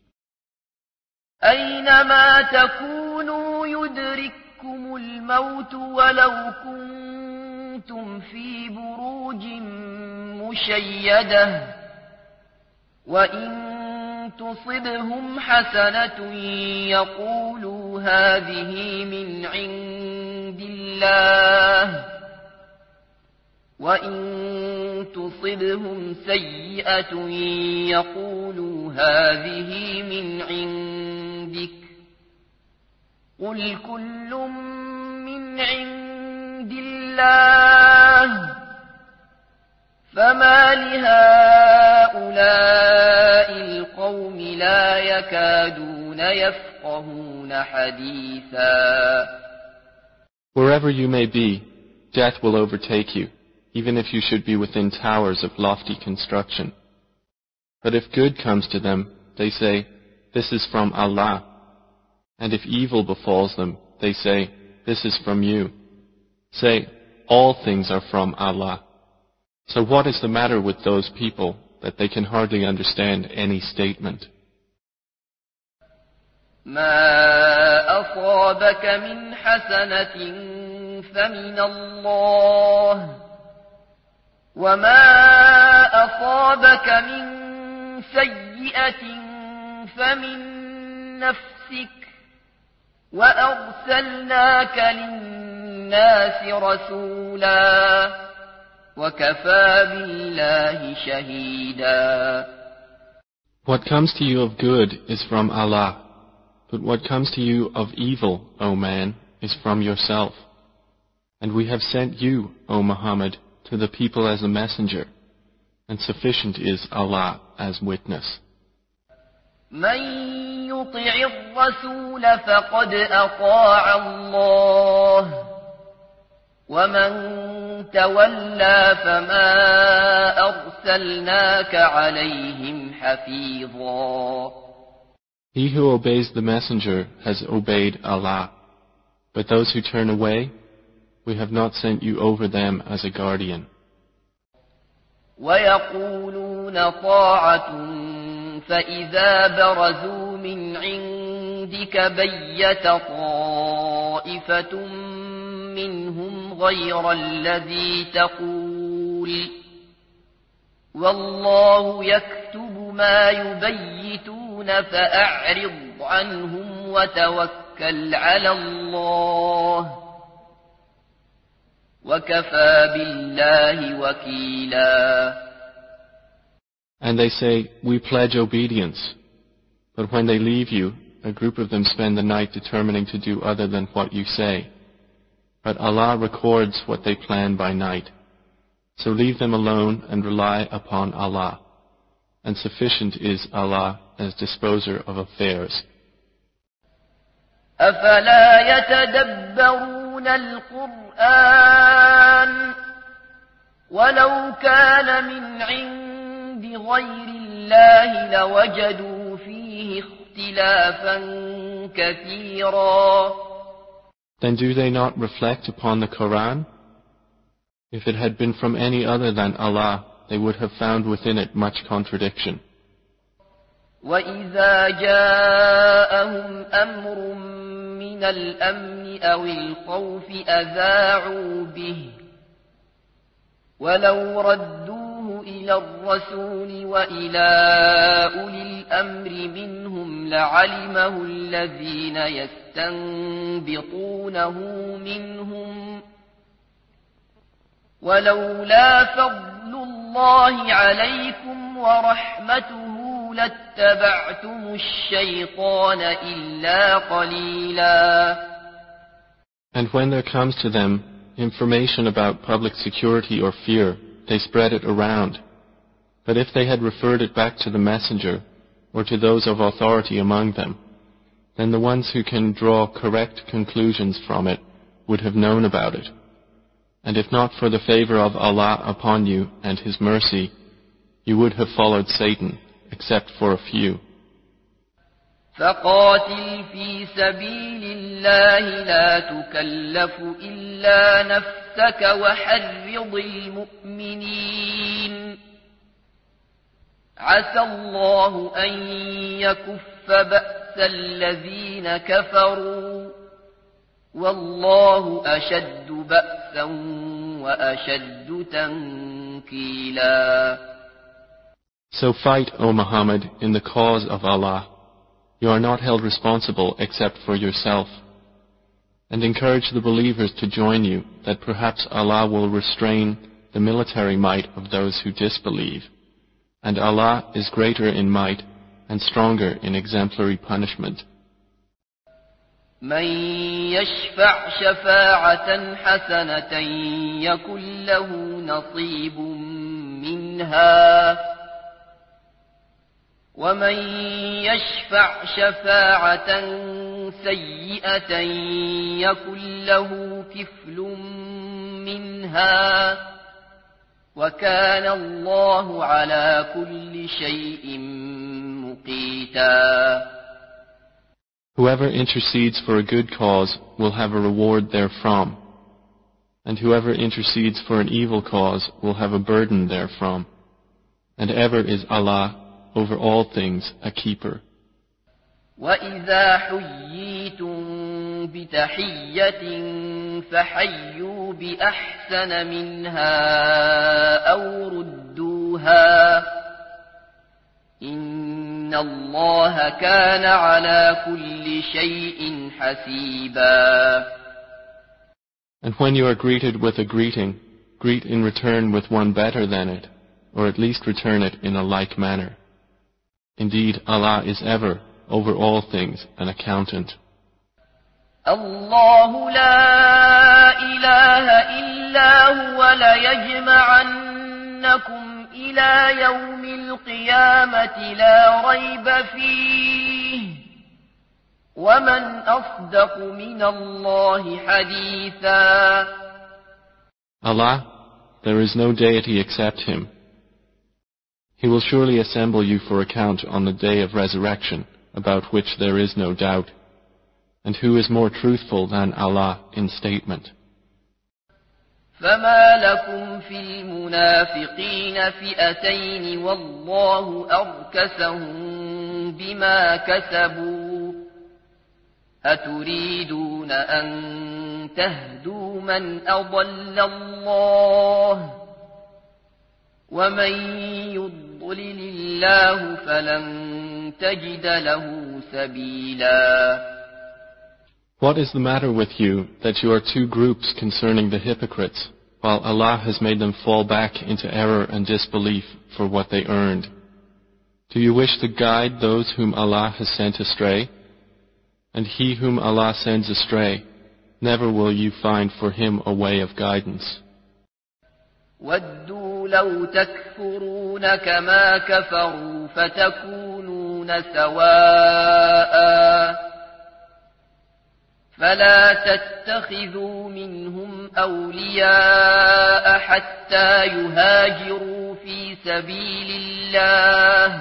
أينما تكونوا يدرككم الموت ولو كنتم في بروج مشيدة وإن تصبهم حسنة يقولوا هذه من عند الله وإن تصبهم سيئة يقولوا هذه من عندك قل كل من عند الله فما لهؤلاء القوم لا يكادون يفقهون حديثا.
Wherever you may be, death will overtake you, even if you should be within towers of lofty construction. But if good comes to them, they say, this is from Allah. And if evil befalls them, they say, this is from you. Say, all things are from Allah. So what is the matter with those people that they can hardly understand any statement?
ما أصابك من حسنة فمن الله وما أصابك من سيئة فمن نفسك وأرسلناك للناس رسولا وكفى بالله شهيدا.
What comes to you of good is from Allah, but what comes to you of evil, O man, is from yourself. And we have sent you, O Muhammad, to the people as a messenger, and sufficient is Allah as witness.
من يطع الرسول فقد أطاع الله ومن تولى فما أرسلناك عليهم حفيظا.
He who obeys the messenger has obeyed Allah, but those who turn away, we have not sent you over them as a guardian.
ويقولون طاعة فإذا برزوا من عندك بيت طائفة منهم غير الذي تقول والله يكتب ما يبيتون فأعرض عنهم وتوكل على الله وكفى بالله وكيلا.
And they say, "We pledge obedience." But when they leave you, a group of them spend the night determining to do other than what you say. But Allah records what they plan by night. So leave them alone and rely upon Allah. And sufficient is Allah as disposer of affairs.
أفلا يتدبرون القرآن ولو كان من عند غير الله لوجدوا فيه اختلافا كثيرا.
Then do they not reflect upon the Quran? If it had been from any other than Allah, they would have found within it much contradiction.
وَإِذَا جَاءَهُمْ أَمْرٌ مِّنَ الْأَمْنِ أَوِ الْخَوْفِ أَذَاعُوا بِهِ وَلَوْ رَدُّوهُ إِلَى الرَّسُولِ وَإِلَى أُولِي الْأَمْرِ مِنْهُمْ لَعَلِمَهُ الَّذِينَ يَسْتَنبِطُونَهُ مِنْهُمْ ولولا فضل الله عليكم ورحمته لاتبعتم الشيطان إلا قليلا.
And when there comes to them information about public security or fear, they spread it around. But if they had referred it back to the messenger or to those of authority among them, then the ones who can draw correct conclusions from it would have known about it. And if not for the favor of Allah upon you and His mercy, you would have followed Satan, except for a few.
فقاتل في سبيل الله لا تكلف إلا نفسك وحرض المؤمنين عسى الله أن يكف بأس الذين كفروا والله أشد بأسا وأشد تنكيلا.
So fight, O Muhammad, in the cause of Allah. You are not held responsible except for yourself. And encourage the believers to join you, that perhaps Allah will restrain the military might of those who disbelieve. And Allah is greater in might and stronger in exemplary punishment.
من يشفع شفاعة حسنة يكن له نصيب منها ومن يشفع شفاعة سيئة يكن له كفل منها وكان الله على كل شيء مقيتا.
Whoever intercedes for a good cause will have a reward therefrom, and whoever intercedes for an evil cause will have a burden therefrom. And ever is Allah over all things a keeper.
وَإِذَا حُيِّيتُم بِتَحِيَّةٍ فَحَيُّوا بِأَحْسَنَ مِنْهَا أَوْ رُدُّوهَا إِنَّ اللَّهَ كَانَ عَلَى كُلِّ شَيْءٍ حَسِيبًا.
And when you are greeted with a greeting, greet in return with one better than it, or at least return it in a like manner. Indeed, Allah is ever, over all things, an accountant.
الله لا إله إلا هو ليجمعنكم إلى يوم القيامة لا ريب فيه ومن أصدق من الله حديثا.
Allah, there is no deity except Him. He will surely assemble you for account on the day of resurrection, about which there is no doubt. And who is more truthful than Allah in statement?
فما لكم في المنافقين فئتين والله أركسهم بما كسبوا أتريدون أن تهدوا من أضل الله ومن يضلل الله فلن تجد له سبيلا.
What is the matter with you that you are two groups concerning the hypocrites, while Allah has made them fall back into error and disbelief for what they earned? Do you wish to guide those whom Allah has sent astray? And he whom Allah sends astray, never will you find for him a way of guidance.
وَدُّوا لَوْ تَكْفُرُونَ كَمَا كَفَرُوا فَتَكُونُونَ سَوَاءً فَلَا تَتَّخِذُوا مِنْهُمْ أَوْلِيَاءَ حَتَّى يُهَاجِرُوا فِي سَبِيلِ اللَّهِ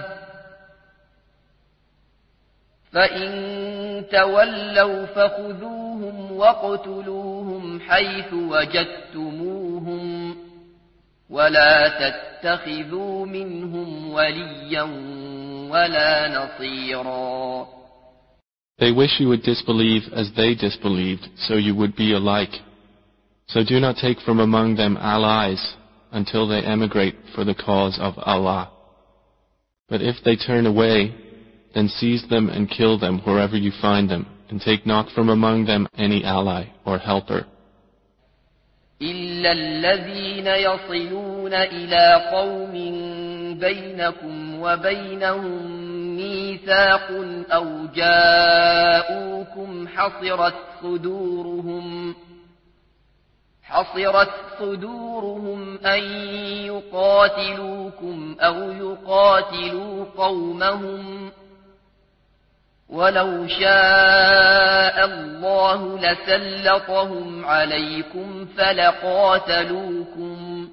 فَإِن تَوَلَّوْا فَخُذُوهُمْ وَاقْتُلُوهُمْ حَيْثُ وَجَدتُّمُوهُمْ وَلَا تَتَّخِذُوا مِنْهُمْ وَلِيًّا وَلَا نَصِيرًا.
They wish you would disbelieve as they disbelieved, so you would be alike. So do not take from among them allies until they emigrate for the cause of Allah. But if they turn away, then seize them and kill them wherever you find them, and take not from among them any ally or helper.
إِلَّا الَّذِينَ يَصِلُونَ إِلَى قَوْمٍ بَيْنَكُمْ وَبَيْنَهُمْ مِيثَاقٌ أَوْ جَاءُوكُمْ حَصِرَتْ صُدُورُهُمْ حَصِرَتْ صُدُورُهُمْ أَن يُقَاتِلُوكُمْ أَوْ يُقَاتِلُوا قَوْمَهُمْ وَلَوْ شَاءَ اللَّهُ لَسَلَّطَهُمْ عَلَيْكُمْ فَلَقَاتَلُوكُمْ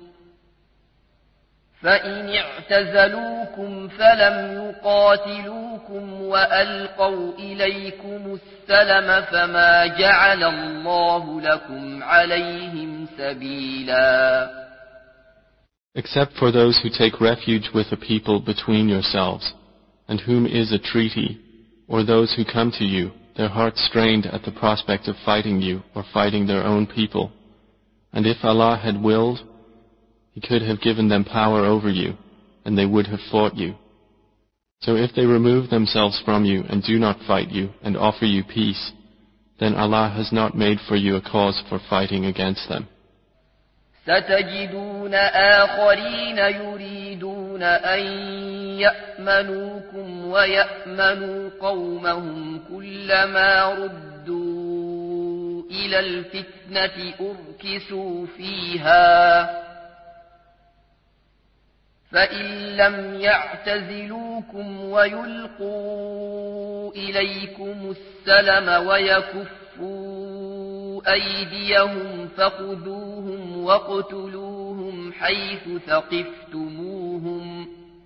فَإِنِ اعْتَزَلُوكُمْ فَلَمْ يُقَاتِلُوكُمْ وَأَلْقَوْا إِلَيْكُمُ السَّلَمَ فَمَا جَعَلَ اللَّهُ لَكُمْ عَلَيْهِمْ سَبِيلًا.
Except for those who take refuge with a people between yourselves, and whom is a treaty, or those who come to you, their hearts strained at the prospect of fighting you or fighting their own people. And if Allah had willed, He could have given them power over you, and they would have fought you. So if they remove themselves from you and do not fight you and offer you peace, then Allah has not made for you a cause for fighting against them.
ستجدون آخرين يريدون أن يأمنوكم ويأمنوا قومهم كلما ردوا إلى الفتنة أركسوا فيها فإن لم يعتزلوكم ويلقوا إليكم السلم ويكفوا أيديهم فخذوهم واقتلوهم حيث ثقفتموهم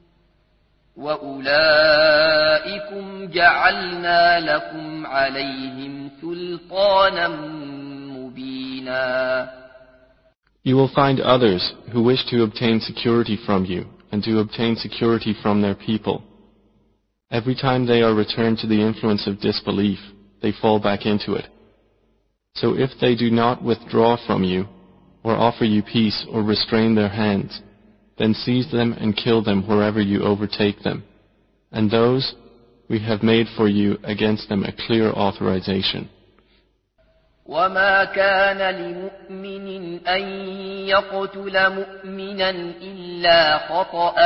وأولئكم جعلنا لكم عليهم سلطانا مبينا.
You will find others who wish to obtain security from you and to obtain security from their people. Every time they are returned to the influence of disbelief, they fall back into it. So if they do not withdraw from you, or offer you peace or restrain their hands, then seize them and kill them wherever you overtake them. And those we have made for you against them a clear authorization.
وما كان لمؤمن أن يقتل مؤمنا إلا خطأ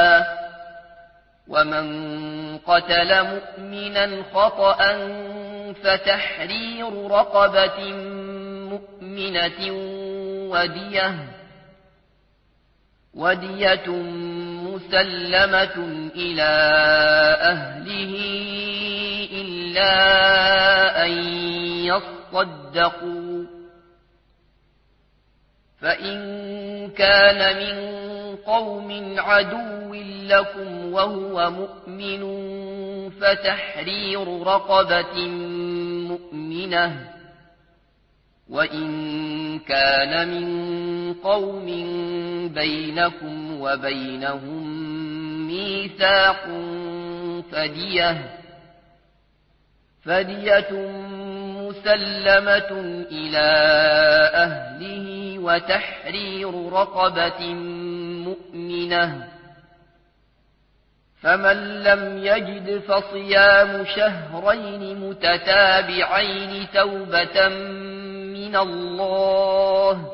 ومن قتل مؤمنا خطأ فتحرير رقبة مؤمنة ودية ودية مسلمة إلى أهله إلا أن يصدقوا فإن كان من قوم عدو لكم وهو مؤمن فتحرير رقبة مؤمنة وإن كان من قوم بينكم وبينهم ميثاق فدية فدية مسلمة إلى أهله وتحرير رقبة مؤمنة فمن لم يجد فصيام شهرين متتابعين توبة من الله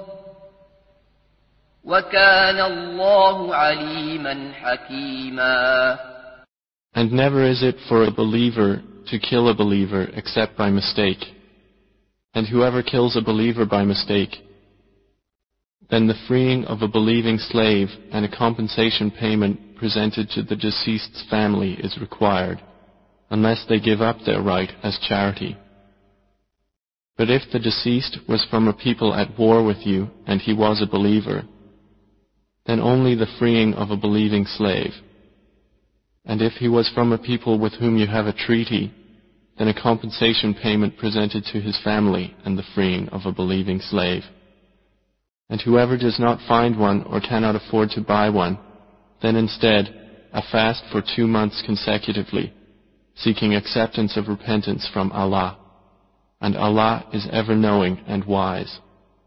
وكان الله عليما حكيما.
And never is it for a believer to kill a believer except by mistake. And whoever kills a believer by mistake, then the freeing of a believing slave and a compensation payment presented to the deceased's family is required, unless they give up their right as charity. But if the deceased was from a people at war with you and he was a believer, then only the freeing of a believing slave. And if he was from a people with whom you have a treaty, then a compensation payment presented to his family and the freeing of a believing slave. And whoever does not find one or cannot afford to buy one, then instead a fast for two months consecutively, seeking acceptance of repentance from Allah. And Allah is ever knowing and wise.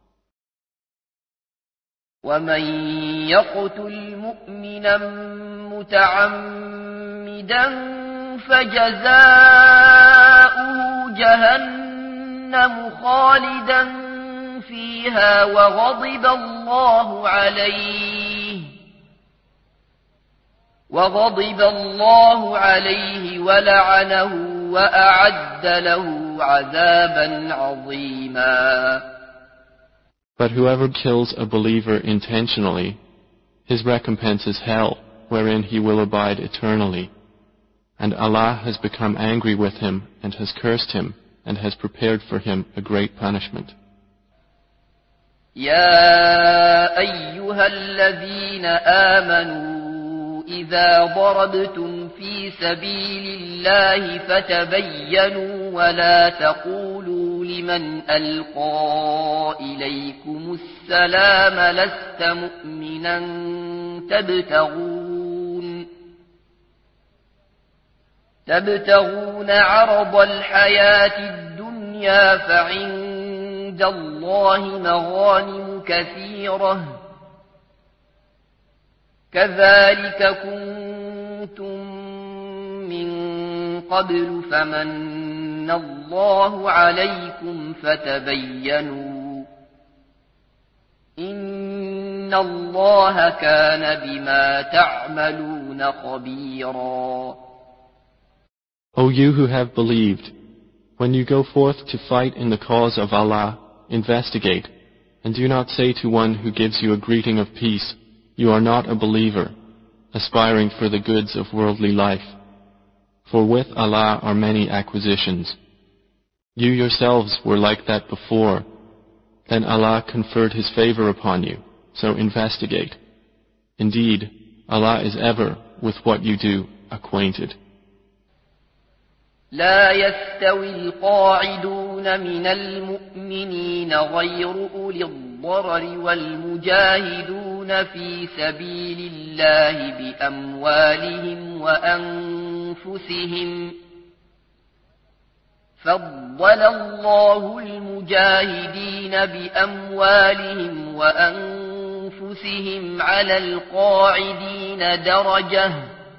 ومن يقتل مؤمنا متعمدا فجزاؤه جهنم خالدا فيها وغضب الله عليه وغضب الله عليه ولعنه وأعد له عذابا عظيما.
But whoever kills a believer intentionally, his recompense is hell, wherein he will abide eternally. And Allah has become angry with him and has cursed him and has prepared for him a great punishment.
يا أيها الذين آمنوا إذا ضربتم في سبيل الله فتبينوا ولا تقولوا لمن ألقى إليكم السلام لست مؤمنا تبتغون تبتغون عرض الحياة الدنيا فعند الله مغانم كثيرة كذلك كنتم من قبل فمن الله عليكم فتبينوا إن الله كان بما تعملون خبيرا.
O you who have believed, when you go forth to fight in the cause of Allah, investigate, and do not say to one who gives you a greeting of peace, you are not a believer, aspiring for the goods of worldly life. For with Allah are many acquisitions. You yourselves were like that before. Then Allah conferred His favor upon you, so investigate. Indeed, Allah is ever, with what you do, acquainted.
لا يستوي القاعدون من المؤمنين غير أولي الضرر والمجاهدون في سبيل الله بأموالهم وأنفسهم فضل الله المجاهدين بأموالهم وأنفسهم على القاعدين درجة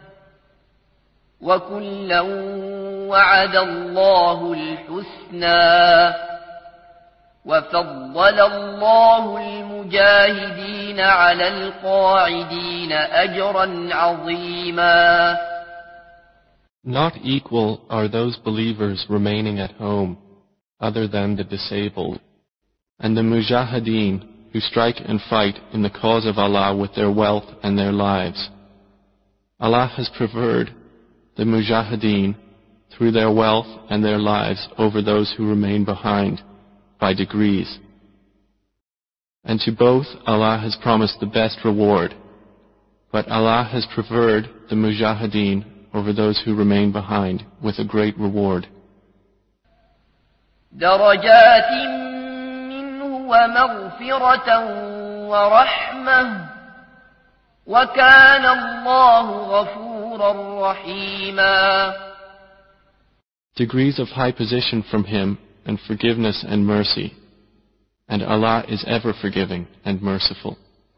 وكلا وعد الله الحسنى وفضل الله المجاهدين على القاعدين أجرا عظيما.
Not equal are those believers remaining at home, other than the disabled, and the mujahideen who strike and fight in the cause of Allah with their wealth and their lives. Allah has preferred the mujahideen through their wealth and their lives over those who remain behind by degrees. And to both Allah has promised the best reward, but Allah has preferred the mujahideen over those who remain behind with a great reward.
درجات منه ومغفرة ورحمة وكان الله غفورا رحيما.
Degrees of high position from Him and forgiveness and mercy, and Allah is ever forgiving and merciful.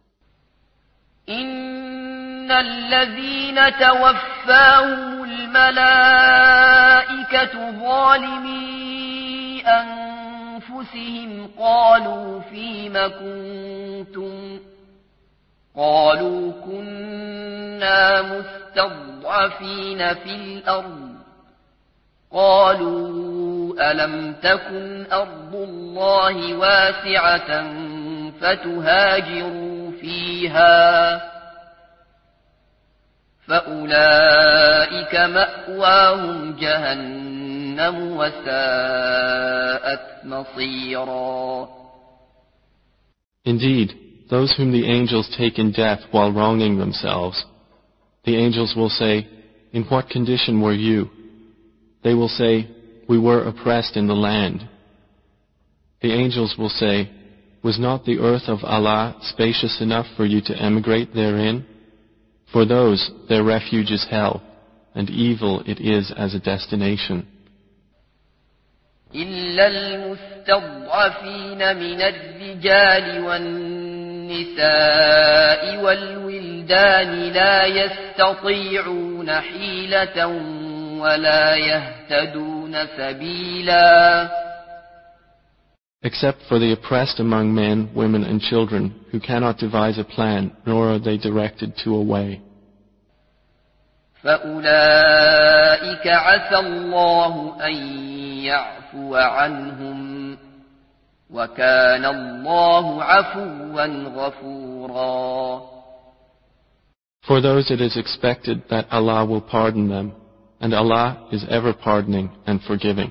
إن الذين توفاهم الملائكة ظالمي أنفسهم قالوا فيم كنتم قالوا كنا كنا مستضعفين في الأرض قالوا ألم تكن أرض الله واسعة فتهاجروا فيها فأولئك مأواهم جهنم وساءت مصيرا.
Indeed, those whom the angels take in death while wronging themselves, the angels will say, "In what condition were you?" They will say, "We were oppressed in the land." The angels will say, "Was not the earth of Allah spacious enough for you to emigrate therein? For those, their refuge is hell, and evil it is as a destination.
إلا المستضعفين من الرجال والنساء والولدان لا يستطيعون حيلة ولا يهتدون سبيلا.
Except for the oppressed among men, women and children, who cannot devise a plan, nor are they directed to a way.
فَأُولَئِكَ عَسَى اللَّهُ أَن يَعْفُوَ عَنْهُمْ وَكَانَ اللَّهُ عَفُوًّا غَفُورًا.
For those it is expected that Allah will pardon them, and Allah is ever pardoning and forgiving.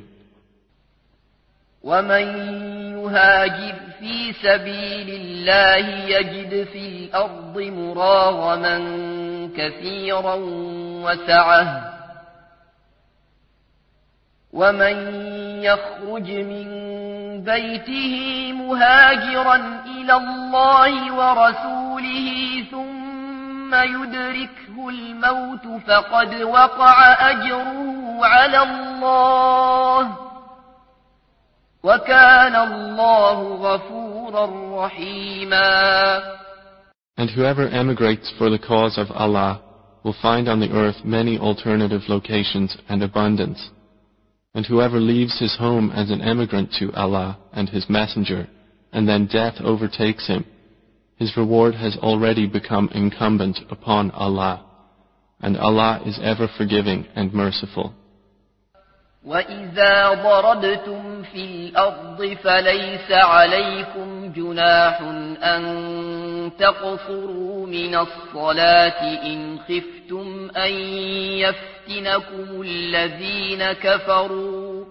وَمَن يُهَاجِرْ فِي سَبِيلِ اللَّهِ يَجِدْ فِي الْأَرْضِ مُرَاغَمًا كَثِيرًا وَسَعَةً وَمَن يَخْرُجْ مِن بَيْتِهِ مُهَاجِرًا إِلَى اللَّهِ وَرَسُولِهِ ثُمَّ يُدْرِكْهُ الْمَوْتُ فَقَدْ وَقَعَ أَجْرُهُ عَلَى اللَّهِ وَكَانَ اللَّهُ غَفُورًا رَحِيمًا.
And whoever emigrates for the cause of Allah will find on the earth many alternative locations and abundance. And whoever leaves his home as an emigrant to Allah and His Messenger, and then death overtakes him, his reward has already become incumbent upon Allah, and Allah is ever forgiving and merciful.
وَإِذَا ضَرَبْتُمْ فِي الْأَرْضِ فَلَيْسَ عَلَيْكُمْ جُنَاحٌ أَن تَقْصُرُوا مِنَ الصَّلَاةِ إِنْ خِفْتُمْ أَن يَفْتِنَكُمُ الَّذِينَ كَفَرُوا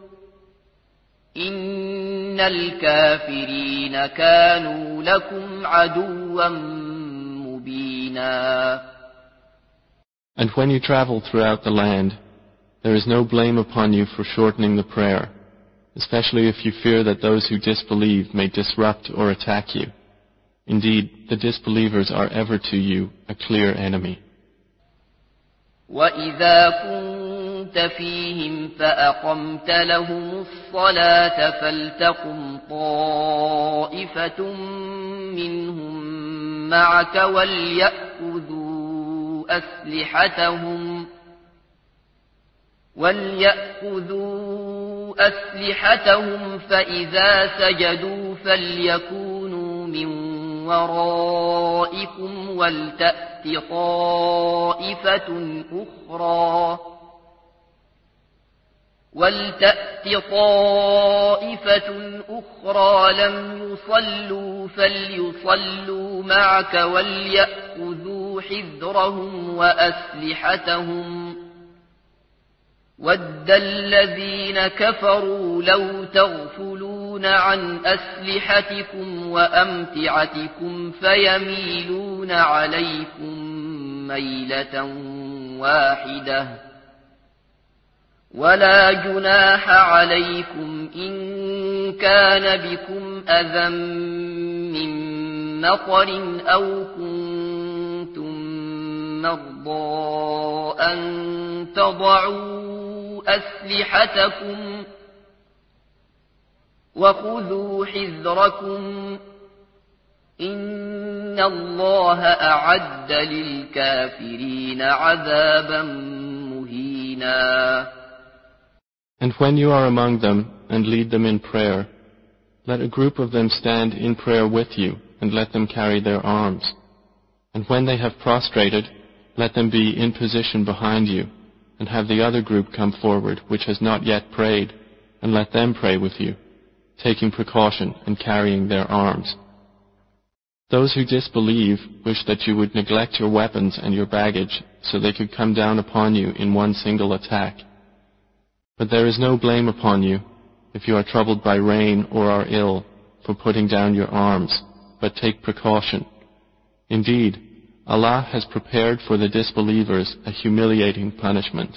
إِنَّ الْكَافِرِينَ كَانُوا لَكُمْ عَدُوًّا مُبِينًا.
And when you travel throughout the land, there is no blame upon you for shortening the prayer, especially if you fear that those who disbelieve may disrupt or attack you. Indeed, the disbelievers are ever to you a clear enemy.
وَإِذَا كُنْتَ فِيهِمْ فَأَقَمْتَ لَهُمُ الصَّلَاةَ فَلْتَقُمْ طَائِفَةٌ مِّنْهُمْ مَعَكَ وَلْيَأْخُذُوا أَسْلِحَتَهُمْ وَلْيَأْخُذُوا أَسْلِحَتَهُمْ فَإِذَا سَجَدُوا فَلْيَكُونُوا مِنْ وَرَائِكُمْ وَلْتَأْتِ طَائِفَةٌ أُخْرَى وَلْتَأْتِ طَائِفَةٌ أُخْرَى لَمْ يُصَلُّوا فَلْيُصَلُّوا مَعَكَ وَلْيَأْخُذُوا حِذْرَهُمْ وَأَسْلِحَتَهُمْ وَدَّ الَّذِينَ كَفَرُوا لَوْ تَغْفُلُونَ عَنْ أَسْلِحَتِكُمْ وَأَمْتِعَتِكُمْ فَيَمِيلُونَ عَلَيْكُمْ مَيْلَةً وَاحِدَةً وَلَا جُنَاحَ عَلَيْكُمْ إِن كَانَ بِكُمْ أَذًى مِّن مَّطَرٍ أَوْ كُنتُم مَّرْضَىٰ أَن تَضَعُوا أسلحتكم وخذوا حذركم إن الله أعد للكافرين عذابا مهينا.
And when you are among them and lead them in prayer, let a group of them stand in prayer with you and let them carry their arms. And when they have prostrated, let them be in position behind you, and have the other group come forward which has not yet prayed, and let them pray with you, taking precaution and carrying their arms. Those who disbelieve wish that you would neglect your weapons and your baggage, so they could come down upon you in one single attack. But there is no blame upon you, if you are troubled by rain or are ill, for putting down your arms, but take precaution. Indeed, Allah has prepared for the disbelievers a humiliating punishment.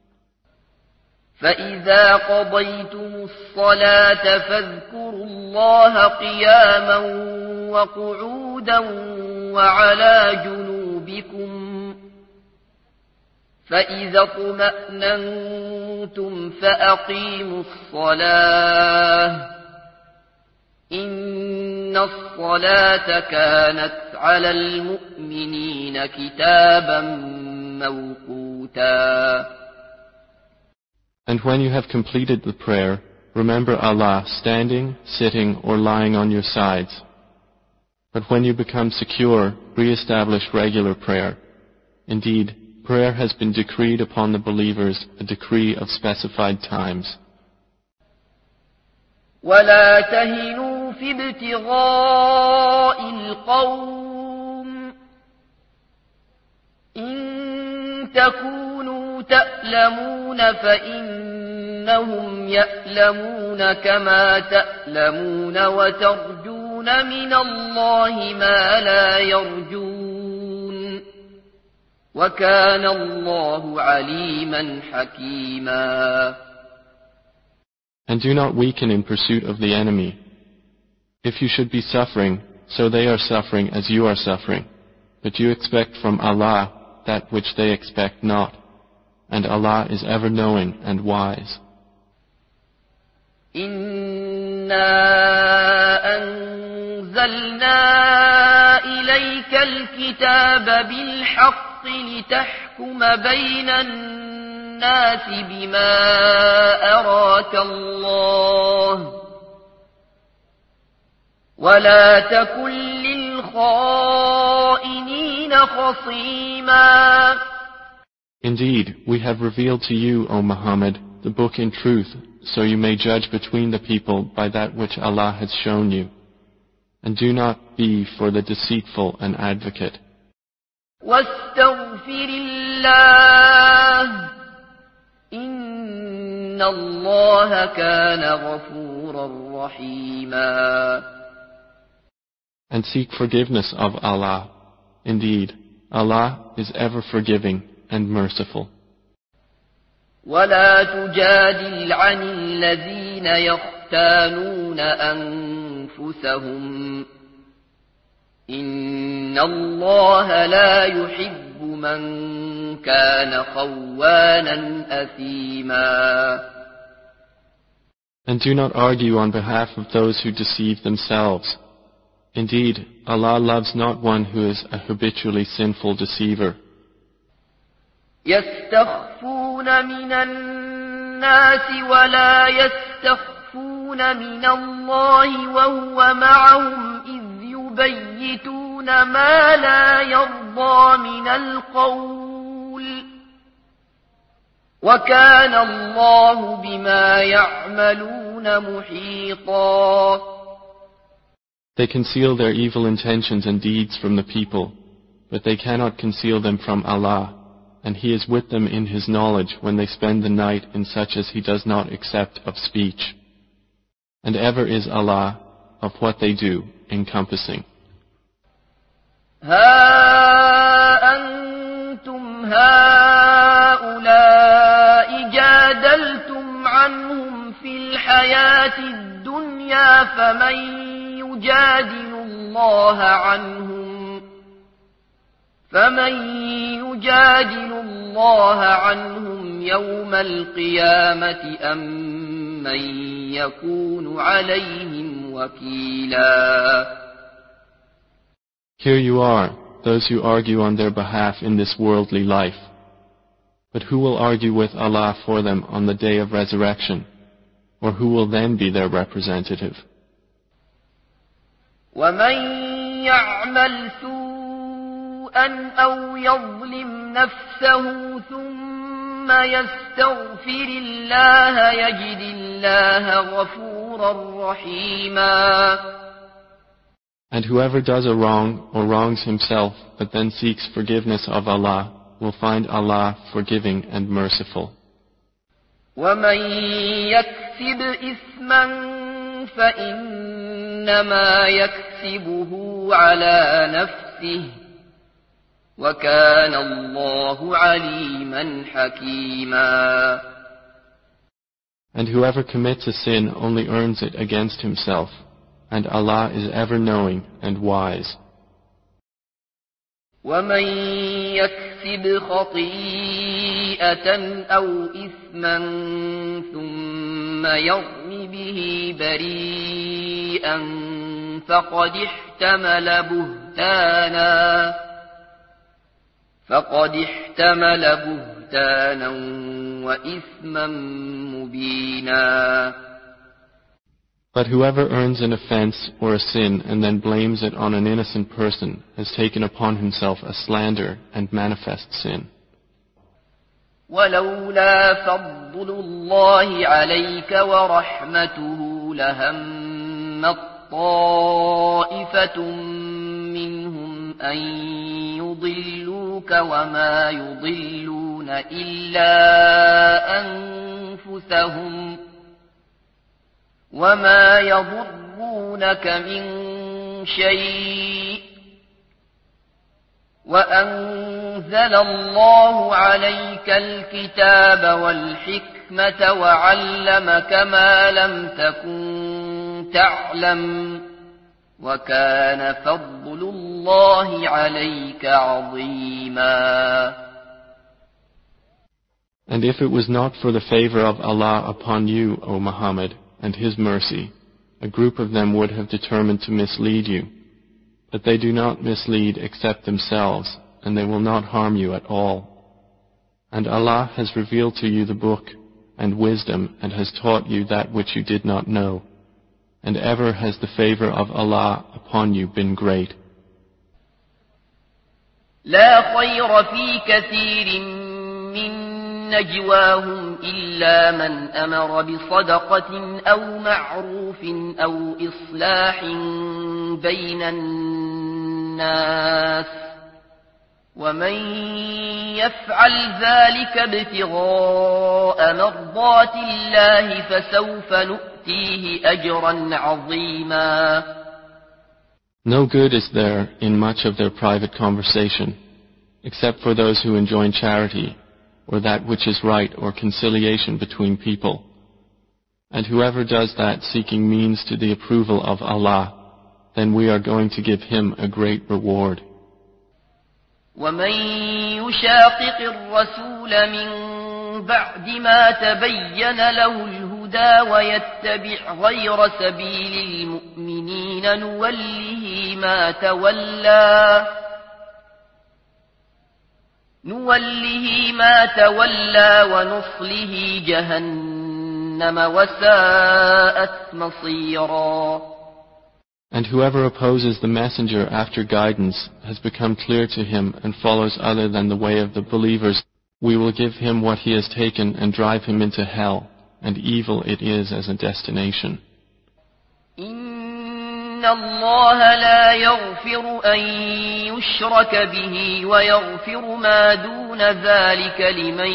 فإذا قضيتم الصلاة فاذكروا الله قياما وقعودا وعلى جنوبكم فإذا اطمأننتم فأقيموا الصلاة إن الصلاة كانت على المؤمنين كتابا موقوتا.
And when you have completed the prayer, remember Allah standing, sitting, or lying on your sides. But when you become secure, re-establish regular prayer. Indeed, prayer has been decreed upon the believers, a decree of specified times.
ولا تهنوا في ابتغاء القوم إن تكونوا تألمون فإنهم يألمون كما تألمون وترجون من الله ما لا يرجون وكان الله عليما حكيما.
And do not weaken in pursuit of the enemy. If you should be suffering, so they are suffering as you are suffering. But you expect from Allah that which they expect not. And Allah is ever knowing and wise.
إنا أنزلنا إليك الكتاب بالحق لتحكم بين الناس بما أراك الله ولا تكن للخائنين خصيما.
Indeed, we have revealed to you, O Muhammad, the book in truth, so you may judge between the people by that which Allah has shown you. And do not be for the deceitful an advocate.
واستغفر الله إن الله كان غفورا رحيما.
And seek forgiveness of Allah. Indeed, Allah is ever forgiving and merciful.
ولا تجادل عن الذين يختانون أنفسهم إن الله لا يحب من كان خوانا أثيما.
And do not argue on behalf of those who deceive themselves. Indeed, Allah loves not one who is a habitually sinful deceiver.
يستخفون من الناس ولا يستخفون من الله وهو معهم إذ يبيتون ما لا يرضى من القول وكان الله بما يعملون محيطا.
They conceal their evil intentions and deeds from the people, but they cannot conceal them from Allah, and He is with them in His knowledge when they spend the night in such as He does not accept of speech. And ever is Allah of what they do encompassing.
ها أنتم هؤلاء جادلتم عنهم في الحياة الدنيا فمن يجادل الله عنهم فمن يجادل الله عنهم يوم القيامة أم من يكون عليهم وكيلا.
Here you are, those who argue on their behalf in this worldly life. But who will argue with Allah for them on the day of resurrection? Or who will then be their representative?
ومن يعمل سوءا سوءا أو يظلم نفسه ثم يستغفر الله يجد الله غفورا رحيما.
And whoever does a wrong or wrongs himself but then seeks forgiveness of Allah will find Allah forgiving and merciful.
ومن يكسب إثما فإنما يكسبه على نفسه وكان الله عليما حكيما.
And whoever commits a sin only earns it against himself, and Allah is ever knowing and wise.
ومن يكسب خطيئة أو إثما ثم يرم به بريئا فقد احتمل بهتانا فقد احتمل بهتانا وإثما مبينا.
But whoever earns an offense or a sin and then blames it on an innocent person has taken upon himself a slander and manifest sin.
ولولا فضل الله عليك ورحمته لهمت طائفة منهم أن يضلوك وما يضلون إلا أنفسهم وما يضرونك من شيء وأنزل الله عليك الكتاب والحكمة وعلمك ما لم تكن تعلم وكان فضل الله عليك عظيما.
And if it was not for the favor of Allah upon you, O Muhammad, and His mercy, a group of them would have determined to mislead you. But they do not mislead except themselves, and they will not harm you at all. And Allah has revealed to you the book and wisdom and has taught you that which you did not know. And ever has the favor of Allah upon you been great.
لا خير في كثير من نجواهم إلا من أمر بصدقة أو معروف أو إصلاح بين الناس ومن يفعل ذلك ابتغاء مرضات الله فسوف نؤتيه أجرا عظيما.
No good is there in much of their private conversation, except for those who enjoin charity, or that which is right, or conciliation between people. And whoever does that seeking means to the approval of Allah, then we are going to give him a great reward.
ومن يشاقق الرسول من بعد ما تبين له الهدى ويتبع غير سبيل المؤمنين نوله ما تولى نوله ما تولى ونصله جهنم وساءت مصيرا.
And whoever opposes the messenger after guidance has become clear to him and follows other than the way of the believers, we will give him what he has taken and drive him into hell, and evil it is as a destination.
إن الله لا يغفر أن يشرك به ويغفر ما دون ذلك لمن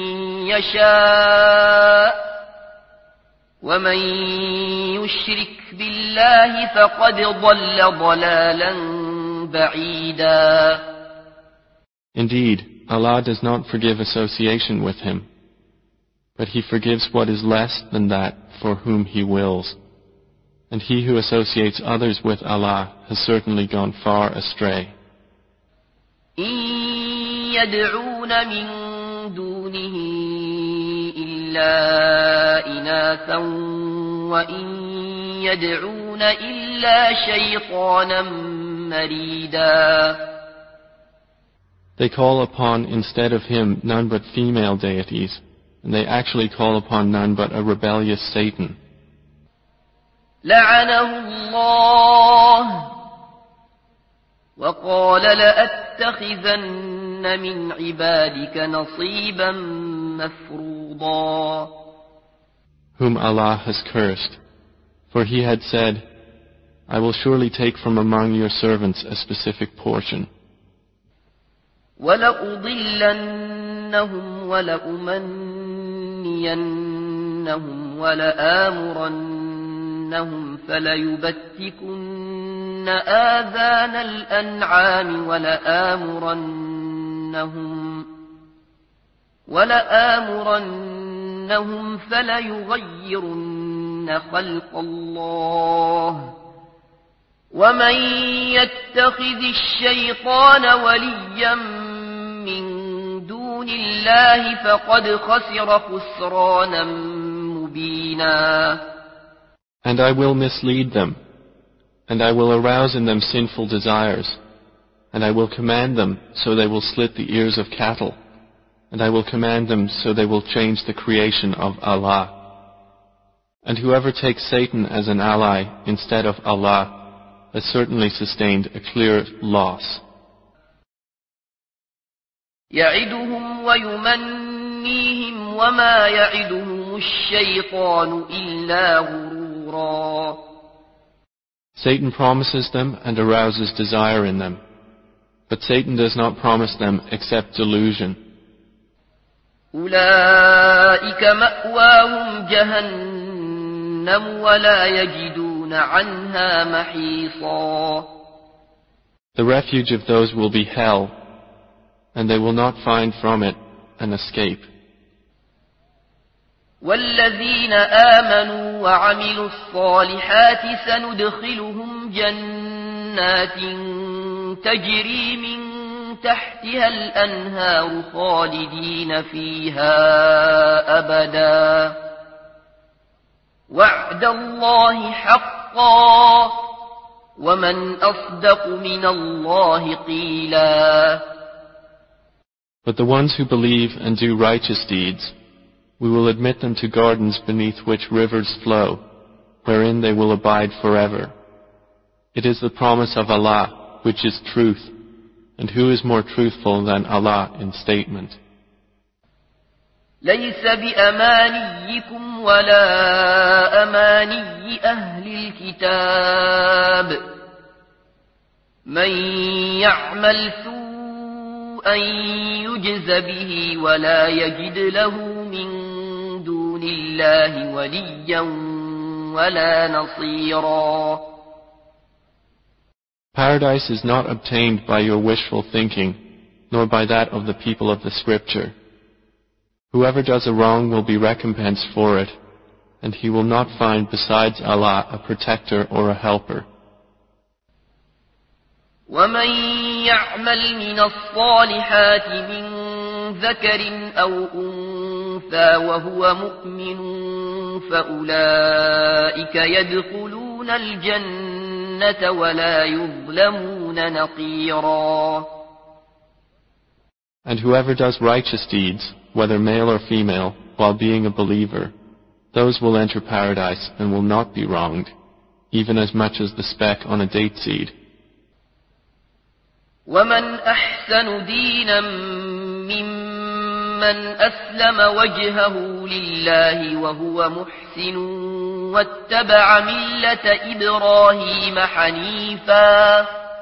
يشاء ومن يشرك بالله فقد ضل ضلالا بعيدا.
Indeed, Allah does not forgive association with him, but He forgives what is less than that for whom He wills. And he who associates others with Allah has certainly gone far astray.
إن يدعون من دونه إلا إناثا وإن يدعون إلا شيطانا مريدا.
They call upon instead of Him none but female deities, and they actually call upon none but a rebellious Satan.
لعنه الله وقال لأتخذن من عبادك نصيبا مفروضا.
Whom Allah has cursed. For he had said, I will surely take from among your servants a specific portion.
وَلَأُضِلَّنَّهُمْ وَلَأُمَنِّيَنَّهُمْ وَلَآمُرَنَّهُمْ فَلَيُبَتِّكُنَّ آذَانَ الْأَنْعَامِ وَلَآمُرَنَّهُمْ وَلَآمُرَنَّهُمْ فَلَيُغَيِّرُنَّ خَلْقَ اللَّهِ وَمَن يَتَّخِذِ الشَّيْطَانَ وَلِيًّا مِّن دُونِ اللَّهِ فَقَدْ خَسِرَ خُسْرَانًا مُّبِينًا.
And I will mislead them, and I will arouse in them sinful desires, and I will command them so they will slit the ears of cattle, and I will command them so they will change the creation of Allah. And whoever takes Satan as an ally instead of Allah has certainly sustained a clear loss.
يَعِدُهُمْ وَيُمَنِّيهِمْ وَمَا يَعِدُهُمُ الشَّيْطَانُ إِلَّا غُرُورًا.
Satan promises them and arouses desire in them, but Satan does not promise them except delusion.
أُولَئِكَ مَأْوَاهُمْ جَهَنَّمُ وَلَا يَجِدُونَ عَنْهَا مَحِيصًا.
The refuge of those will be hell, and they will not find from it an escape.
وَالَّذِينَ آمَنُوا وَعَمِلُوا الصَّالِحَاتِ سَنُدْخِلُهُمْ جَنَّاتٍ تَجْرِي مِن تحتها الأنهار خالدين فيها أبدا وعد الله حقا ومن أصدق من الله قيلا.
But the ones who believe and do righteous deeds, we will admit them to gardens beneath which rivers flow, wherein they will abide forever. It is the promise of Allah, which is truth. And who is more truthful than Allah in statement?
ليس بأمانيكم ولا أماني أهل الكتاب من يعمل سوءا يجز به ولا يجد له من دون الله وليا ولا نصيرا.
Paradise is not obtained by your wishful thinking, nor by that of the people of the Scripture. Whoever does a wrong will be recompensed for it, and he will not find besides Allah a protector or a helper.
وَمَن يَعْمَلْ مِنَ الصَّالِحَاتِ مِن ذَكَرٍ أَوْ أُنثَىٰ وَهُوَ مُؤْمِنٌ فَأُولَٰئِكَ يَدْخُلُونَ الْجَنَّةَ ولا يظلمون نقيرا.
And whoever does righteous deeds, whether male or female, while being a believer, those will enter paradise and will not be wronged, even as much as the speck on a date seed.
ومن أحسن دينا ممن أسلم وجهه لله وهو محسن واتبع ملة إبراهيم حنيفا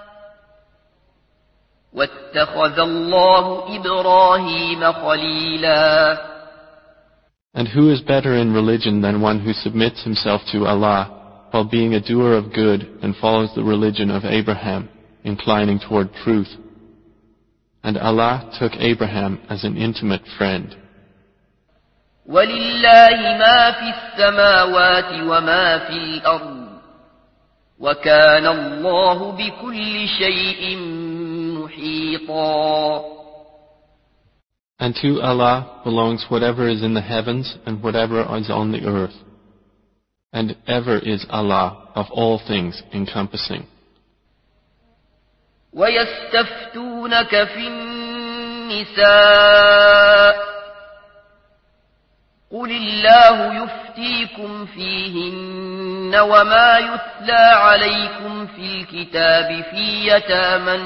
واتخذ الله إبراهيم خليلا.
And who is better in religion than one who submits himself to Allah while being a doer of good and follows the religion of Abraham, inclining toward truth? And Allah took Abraham as an intimate friend.
وَلِلَّهِ مَا فِي السَّمَاوَاتِ وَمَا فِي الْأَرْضِ وَكَانَ اللَّهُ بِكُلِّ شَيْءٍ مُحِيطًا.
And to Allah belongs whatever is in the heavens and whatever is on the earth. And ever is Allah of all things encompassing.
وَيَسْتَفْتُونَكَ فِي النِّسَاءِ قل الله يفتيكم فيهن وما يتلى عليكم في الكتاب في يتامى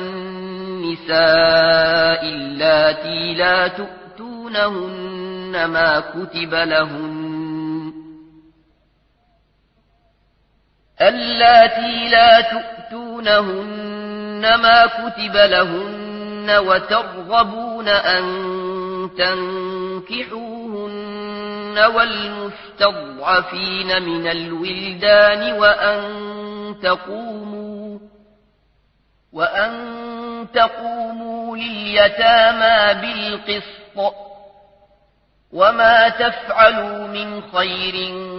النساء اللاتي لا تؤتونهن ما كتب لهن اللاتي لا تؤتونهن ما كتب لهن وترغبون أن تنكحوهن والمستضعفين من الولدان وأن تقوموا وأن تقوموا لليتامى بالقسط وما تفعلوا من خير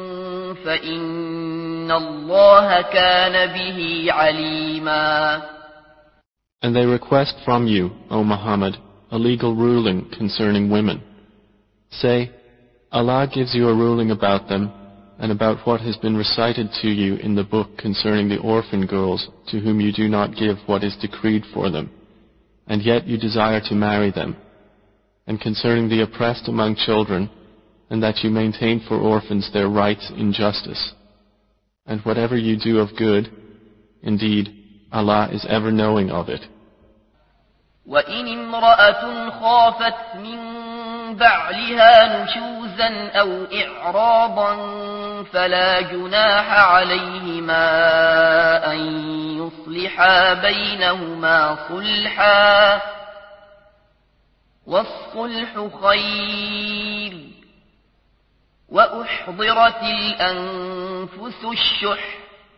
فإن الله كان به عليما.
And they request from you, O Muhammad, a legal ruling concerning women. Say, Allah gives you a ruling about them and about what has been recited to you in the book concerning the orphan girls to whom you do not give what is decreed for them, and yet you desire to marry them, and concerning the oppressed among children, and that you maintain for orphans their rights in justice. And whatever you do of good, indeed, Allah is ever knowing of it.
وَإِنِ امْرَأَةٌ خَافَتْ مِنْ بَعْلِهَا نُشُوزًا أَوْ إِعْرَاضًا فَلَا جُنَاحَ عَلَيْهِمَا أَنْ يُصْلِحَا بَيْنَهُمَا صُلْحًا وَالصُّلْحُ خَيْرٌ وَأُحْضِرَتِ الْأَنْفُسُ الشُّحَّ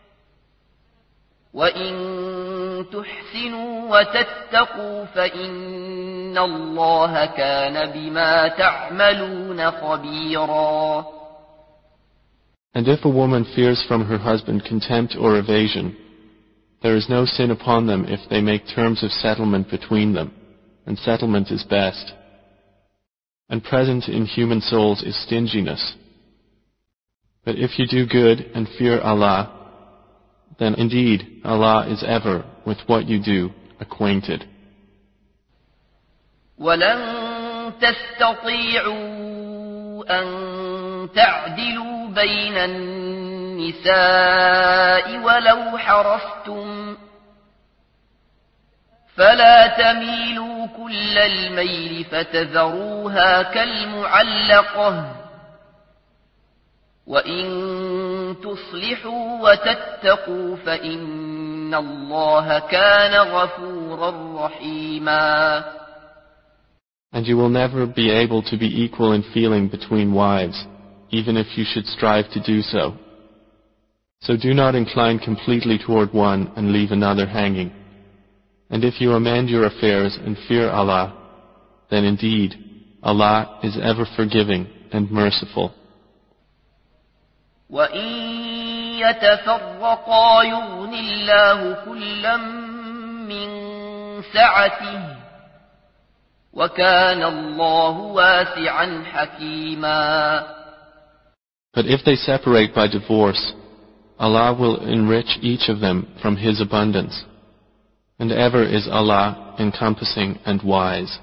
وَإِن تُحْسِنُوا وَتَتَّقُوا فَإِنَّ اللَّهَ كَانَ بِمَا تَعْمَلُونَ خَبِيرًا.
And if a woman fears from her husband contempt or evasion, there is no sin upon them if they make terms of settlement between them, and settlement is best. And present in human souls is stinginess. But if you do good and fear Allah, then indeed Allah is ever with what you do acquainted.
وَلَن تَسْتَطِيعُوا أَن تَعْدِلُوا بَيْنَ النِّسَاءِ وَلَوْ حَرَصْتُمْ فَلَا تَمِيلُوا كُلَّ الْمَيْلِ فَتَذَرُوهَا كَالْمُعَلَّقَةِ وَإِن تُصْلِحُوا وَتَتَّقُوا فَإِنَّ اللَّهَ كَانَ غَفُورًا رَحِيمًا.
And you will never be able to be equal in feeling between wives, even if you should strive to do so. So do not incline completely toward one and leave another hanging. And if you amend your affairs and fear Allah, then indeed Allah is ever forgiving and merciful.
وَإِن يَتَفَرَّقَا يُغْنِ اللَّهُ كُلًّا مِّن سَعَتِهِ وَكَانَ اللَّهُ وَاسِعًا حَكِيمًا.
But if they separate by divorce, Allah will enrich each of them from His abundance, and ever is Allah encompassing and wise.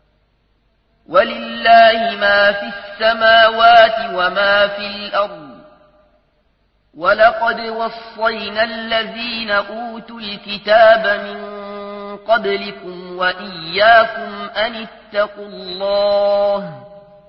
وَلِلَّهِ مَا فِي السَّمَاوَاتِ وَمَا فِي الْأَرْضِ وَلَقَدْ وَصَّيْنَا الَّذِينَ أُوتُوا الْكِتَابَ مِنْ قَبْلِكُمْ وَإِيَّاكُمْ أَنِ اتَّقُوا اللَّهَ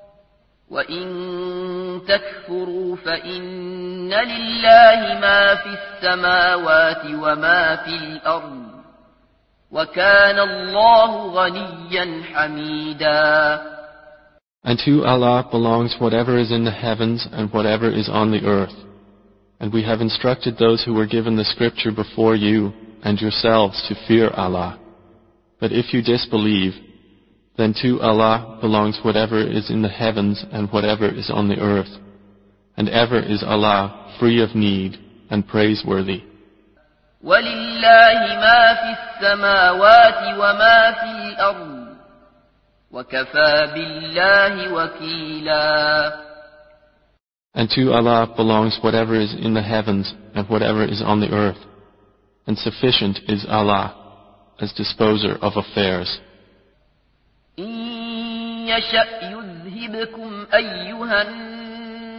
وَإِن تَكْفُرُوا فَإِنَّ لِلَّهِ مَا فِي السَّمَاوَاتِ وَمَا فِي الْأَرْضِ وَكَانَ اللَّهُ غَنِيًّا حَمِيدًا.
And to Allah belongs whatever is in the heavens and whatever is on the earth. And we have instructed those who were given the scripture before you and yourselves to fear Allah. But if you disbelieve, then to Allah belongs whatever is in the heavens and whatever is on the earth. And ever is Allah free of need and praiseworthy.
وَلِلَّهِ مَا فِي السَّمَاوَاتِ وَمَا فِي الْأَرْضِ وَكَفَى بِاللَّهِ وَكِيلًا.
And to Allah belongs whatever is in the heavens and whatever is on the earth. And sufficient is Allah as disposer of affairs.
إِن يَشَأْ يُذْهِبْكُمْ أَيُّهَا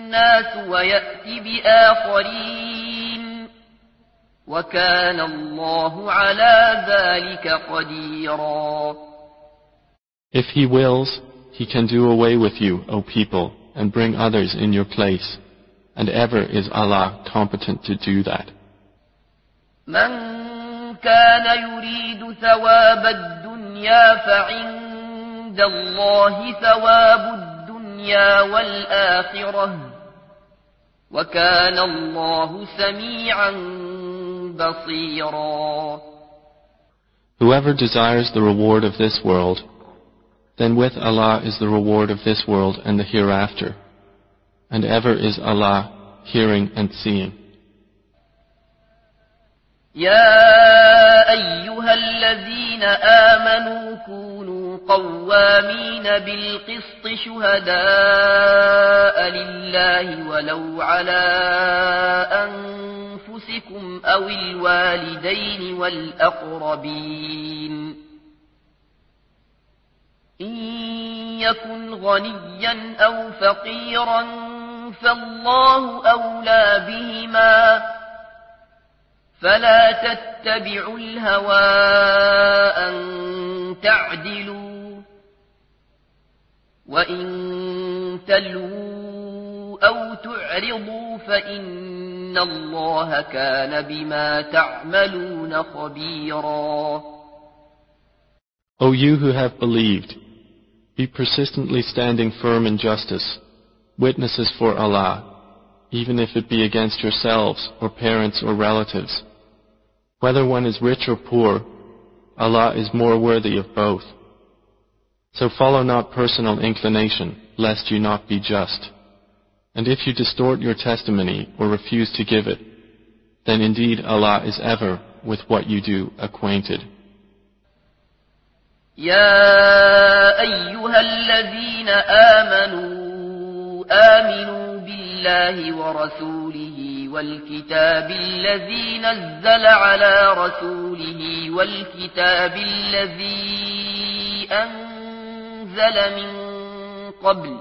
الناس ويأتي بآخرين وكان الله على ذلك قديرا.
If he wills, he can do away with you, O people, and bring others in your place, and ever is Allah competent to do that.
من كان يريد ثواب الدنيا فعند الله ثواب الدنيا والآخرة وكان الله سميعا بصيرا.
Whoever desires the reward of this world, then with Allah is the reward of this world and the hereafter, and ever is Allah hearing and seeing.
يا أيها الذين آمنوا كونوا قوامين بالقسط شهداء لله ولو على أنفسكم أو الوالدين والأقربين إن يكن غنيا أو فقيرا فالله أولى بهما فلا تتبعوا الهوى أن تعدلوا وإن تلووا أو تعرضوا فإن الله كان بما تعملون خبيرا.
O you who have believed, be persistently standing firm in justice, witnesses for Allah, even if it be against yourselves or parents or relatives. Whether one is rich or poor, Allah is more worthy of both. So follow not personal inclination, lest you not be just. And if you distort your testimony or refuse to give it, then indeed Allah is ever with what you do acquainted.
يا أيها الذين آمنوا آمنوا بالله ورسوله والكتاب الذي نزل على رسوله والكتاب الذي أنزل من قبل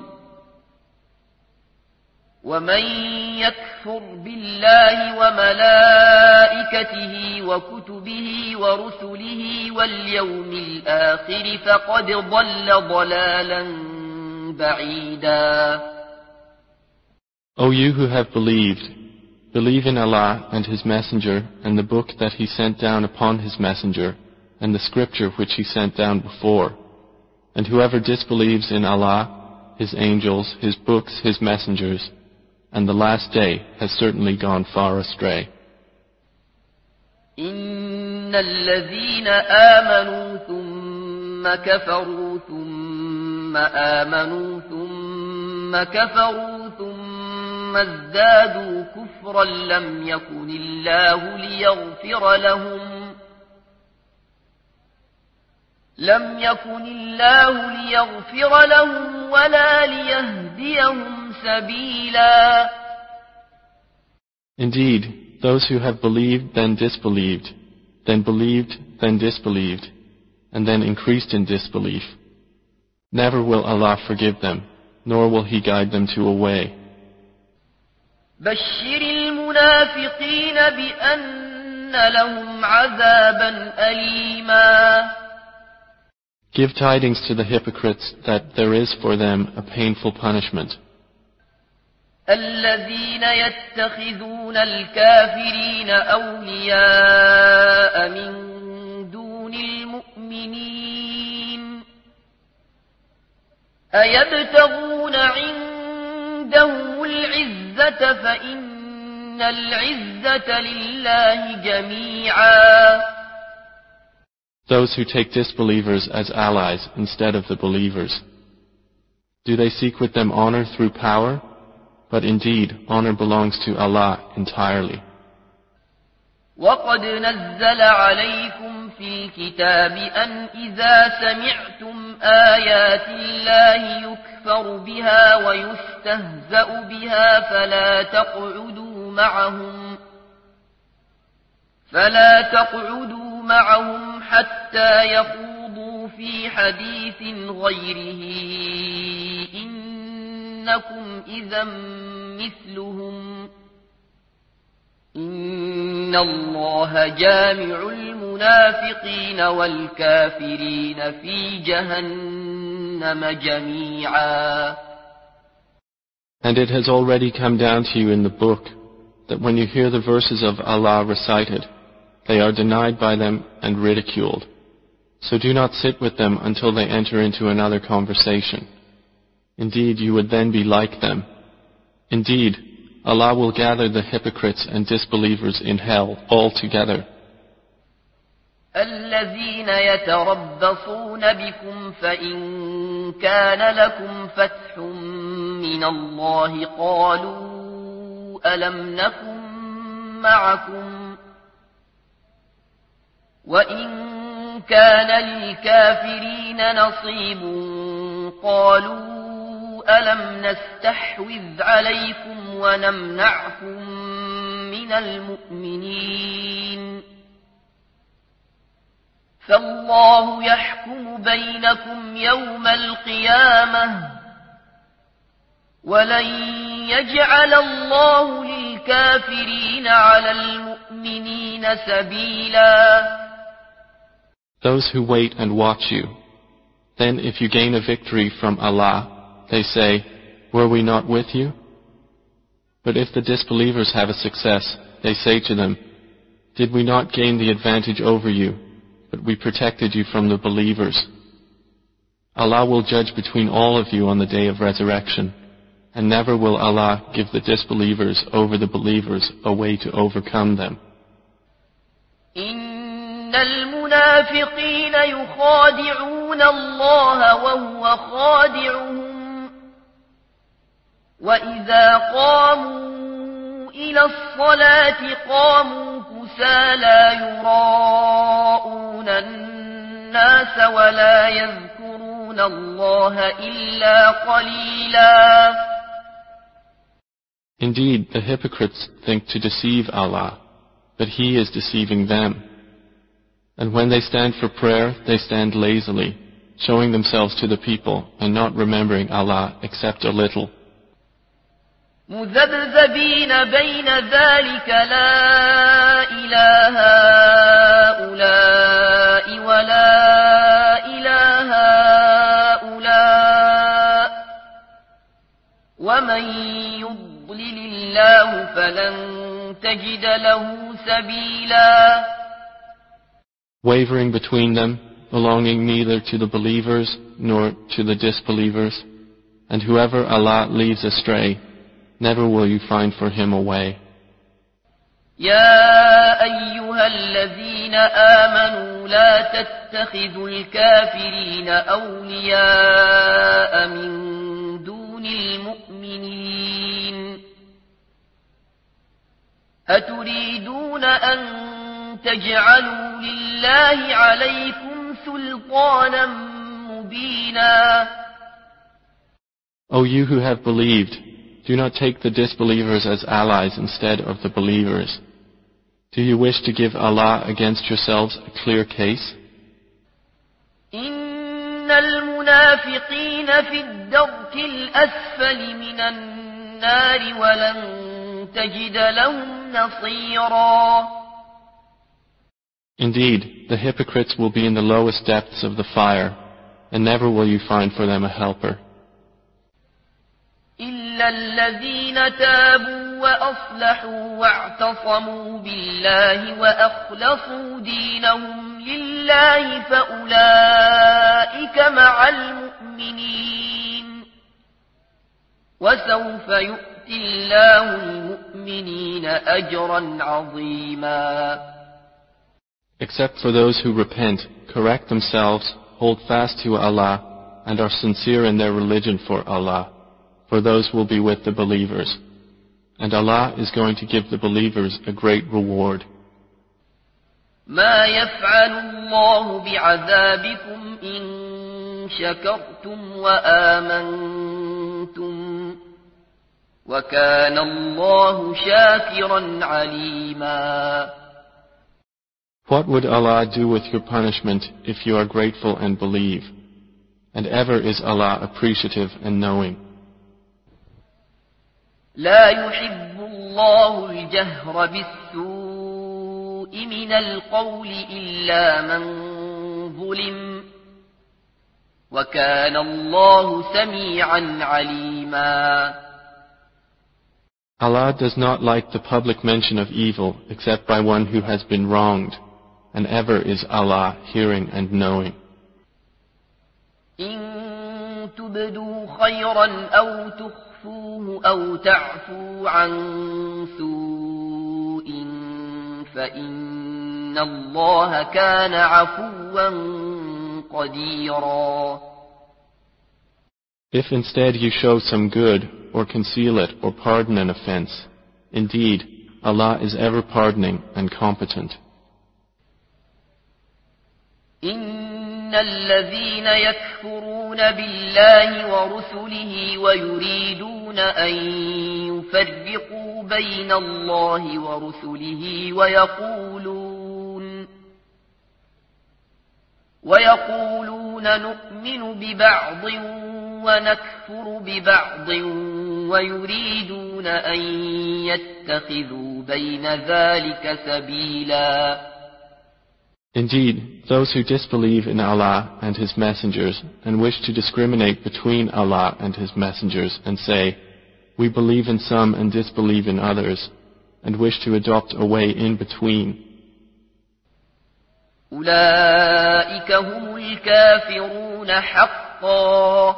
ومن يكفر بالله وملائكته وكتبه ورسله واليوم الآخر فقد ضل ضلالا بعيدا.
O you who have believed, believe in Allah and His Messenger and the book that He sent down upon His Messenger and the scripture which He sent down before. And whoever disbelieves in Allah, His angels, His books, His messengers, and the last day has certainly gone far astray.
إن الذين آمنوا ثم كفروا ثم آمنوا ثم كفروا ثم ازدادوا كفرا لم يكن الله ليغفر لهم لم يكن الله ليغفر لهم ولا ليهديهم سبيلا.
Indeed, those who have believed then disbelieved, then believed then disbelieved, and then increased in disbelief, never will Allah forgive them, nor will He guide them to a way.
بشر المنافقين بأن لهم عذابا أليما.
Give tidings to the hypocrites that there is for them a painful punishment.
الذين يتخذون الكافرين أولياء من دون المؤمنين أيبتغون عندهم العزة فإن العزة لله جميعا.
Those who take disbelievers as allies instead of the believers. Do they seek with them honor through power? But indeed, honor belongs to Allah entirely.
وقد نزل عليكم في الكتاب أن إذا سمعتم آيات الله يكفر بها ويستهزأ بها فلا تقعدوا معهم فلا تقعدوا معهم حتى يخوضوا في حديث غيره إنكم إذا مثلهم إن الله جامع المنافقين والكافرين في جهنم جميعا.
And it has already come down to you in the book that when you hear the verses of Allah recited, they are denied by them and ridiculed. So do not sit with them until they enter into another conversation. Indeed, you would then be like them. Indeed, Allah will gather the hypocrites and disbelievers in hell all together.
الذين يتربصون بكم فإن كان لكم فتح من الله قالوا ألم نكن معكم وإن كان للكافرين نصيب قالوا ألم نستحوذ عليكم ونمنعكم من المؤمنين فالله يحكم بينكم يوم القيامة ولن يجعل الله للكافرين على المؤمنين سبيلا.
Those who wait and watch you, then if you gain a victory from Allah, they say, were we not with you? But if the disbelievers have a success, they say to them, did we not gain the advantage over you, but we protected you from the believers? Allah will judge between all of you on the day of resurrection, and never will Allah give the disbelievers over the believers a way to overcome them.
إن المنافقين يخادعون الله وهو خادعهم وإذا قاموا إلى الصلاة قاموا كسالى يراءون الناس ولا يذكرون الله إلا قليلا.
Indeed, the hypocrites think to deceive Allah, but He is deceiving them. And when they stand for prayer, they stand lazily, showing themselves to the people and not remembering Allah except a little.
مذبذبين بين ذلك لا إله هؤلاء ولا إله هؤلاء ومن يضلل الله فلن تجد له سبيلا.
Wavering between them, belonging neither to the believers nor to the disbelievers, and whoever Allah leaves astray, never will you find for him a way.
يا أيها الذين آمنوا لا تتخذوا الكافرين أولياء من دون المؤمنين أتريدون أن تجعلوا لله عليكم سلطانا مبينا.
O you who have believed, do not take the disbelievers as allies instead of the believers. Do you wish to give Allah against yourselves a clear case?
إن المنافقين في الدرك الأسفل من النار ولن تجد لهم نصيرا.
Indeed, the hypocrites will be in the lowest depths of the fire, and never will you find for them a helper.
إلا الذين تابوا وأصلحوا واعتصموا بالله وأخلصوا دينهم لله فأولئك مع المؤمنين وسوف يؤتي الله المؤمنين أجرا عظيما.
Except for those who repent, correct themselves, hold fast to Allah, and are sincere in their religion for Allah, for those will be with the believers. And Allah is going to give the believers a great reward.
ما يفعل الله بعذابكم إن شكرتم وآمنتم وكان الله شاكرا عليما.
What would Allah do with your punishment if you are grateful and believe? And ever is Allah appreciative and knowing.
لا يحب الله الجهر بالسوء من القول إلا من ظلم وكان الله سميعا عليما.
Allah does not like the public mention of evil except by one who has been wronged, and ever is Allah hearing and knowing.
إن تبدوا خيرا أو تخفوه أو تعفوا عن سوء فإن الله كان عفوا قديرا.
If instead you show some good, or conceal it, or pardon an offense, indeed, Allah is ever pardoning and competent.
إن الذين يكفرون بالله ورسله ويريدون أن يفرقوا بين الله ورسله ويقولون ويقولون نؤمن ببعض ونكفر ببعض ويريدون أن يتخذوا بين ذلك سبيلا.
Indeed, those who disbelieve in Allah and His messengers and wish to discriminate between Allah and His messengers and say, we believe in some and disbelieve in others, and wish to adopt a way in between.
أولئك هم الكافرون حقا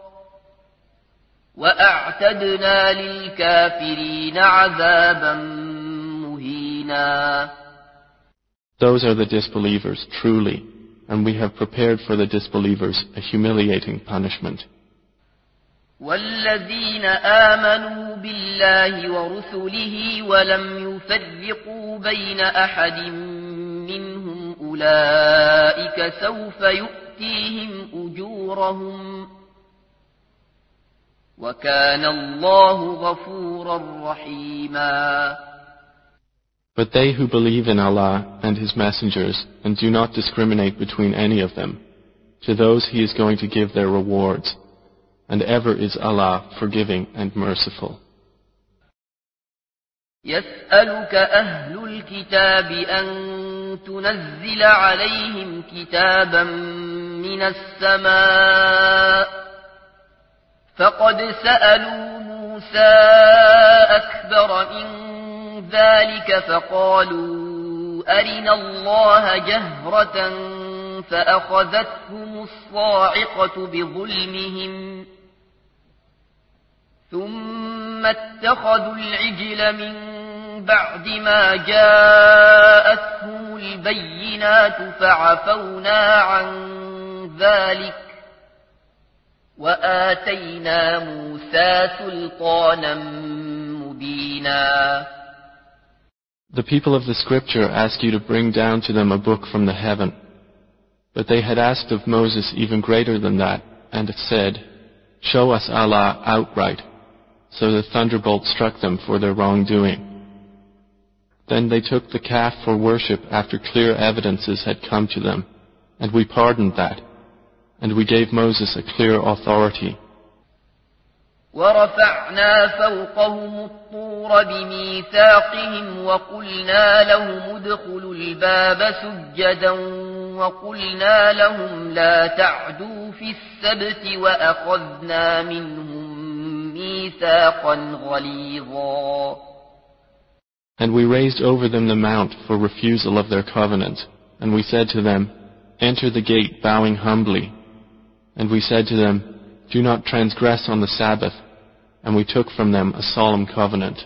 وأعتدنا للكافرين عذابا مهينا.
Those are the disbelievers, truly, and we have prepared for the disbelievers a humiliating punishment.
والذين آمنوا بالله ورسله ولم يفرقوا بين أحد منهم أولئك سوف يؤتيهم أجورهم وكان الله غفورا رحيما.
But they who believe in Allah and His messengers and do not discriminate between any of them, to those He is going to give their rewards, and ever is Allah forgiving and merciful.
يسألك أهل الكتاب أن تنزل عليهم كتابا من السماء فقد سألوا موسى أكبر من ذلك فقالوا أرنا الله جهرة فأخذتهم الصاعقة بظلمهم ثم اتخذوا العجل من بعد ما جاءتهم البينات فعفونا عن ذلك وآتينا موسى سلطانا مبينا.
The people of the scripture ask you to bring down to them a book from the heaven. But they had asked of Moses even greater than that, and it said, show us Allah outright. So the thunderbolt struck them for their wrongdoing. Then they took the calf for worship after clear evidences had come to them, and we pardoned that, and we gave Moses a clear authority.
ورفعنا فوقهم الطور بميثاقهم وقلنا لهم ادخلوا الباب سجدا وقلنا لهم لا تعدوا في السبت وأخذنا منهم ميثاقا غليظا.
And we raised over them the mount for refusal of their covenant, and we said to them, enter the gate bowing humbly. And we said to them, do not transgress on the Sabbath, and we took from them a solemn covenant.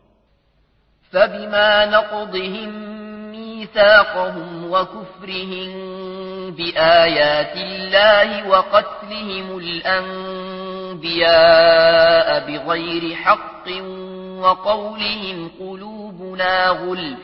فبما نقضهم ميثاقهم وكفرهم بآيات الله وقتلهم الأنبياء بغير حق وقولهم قلوبنا غلف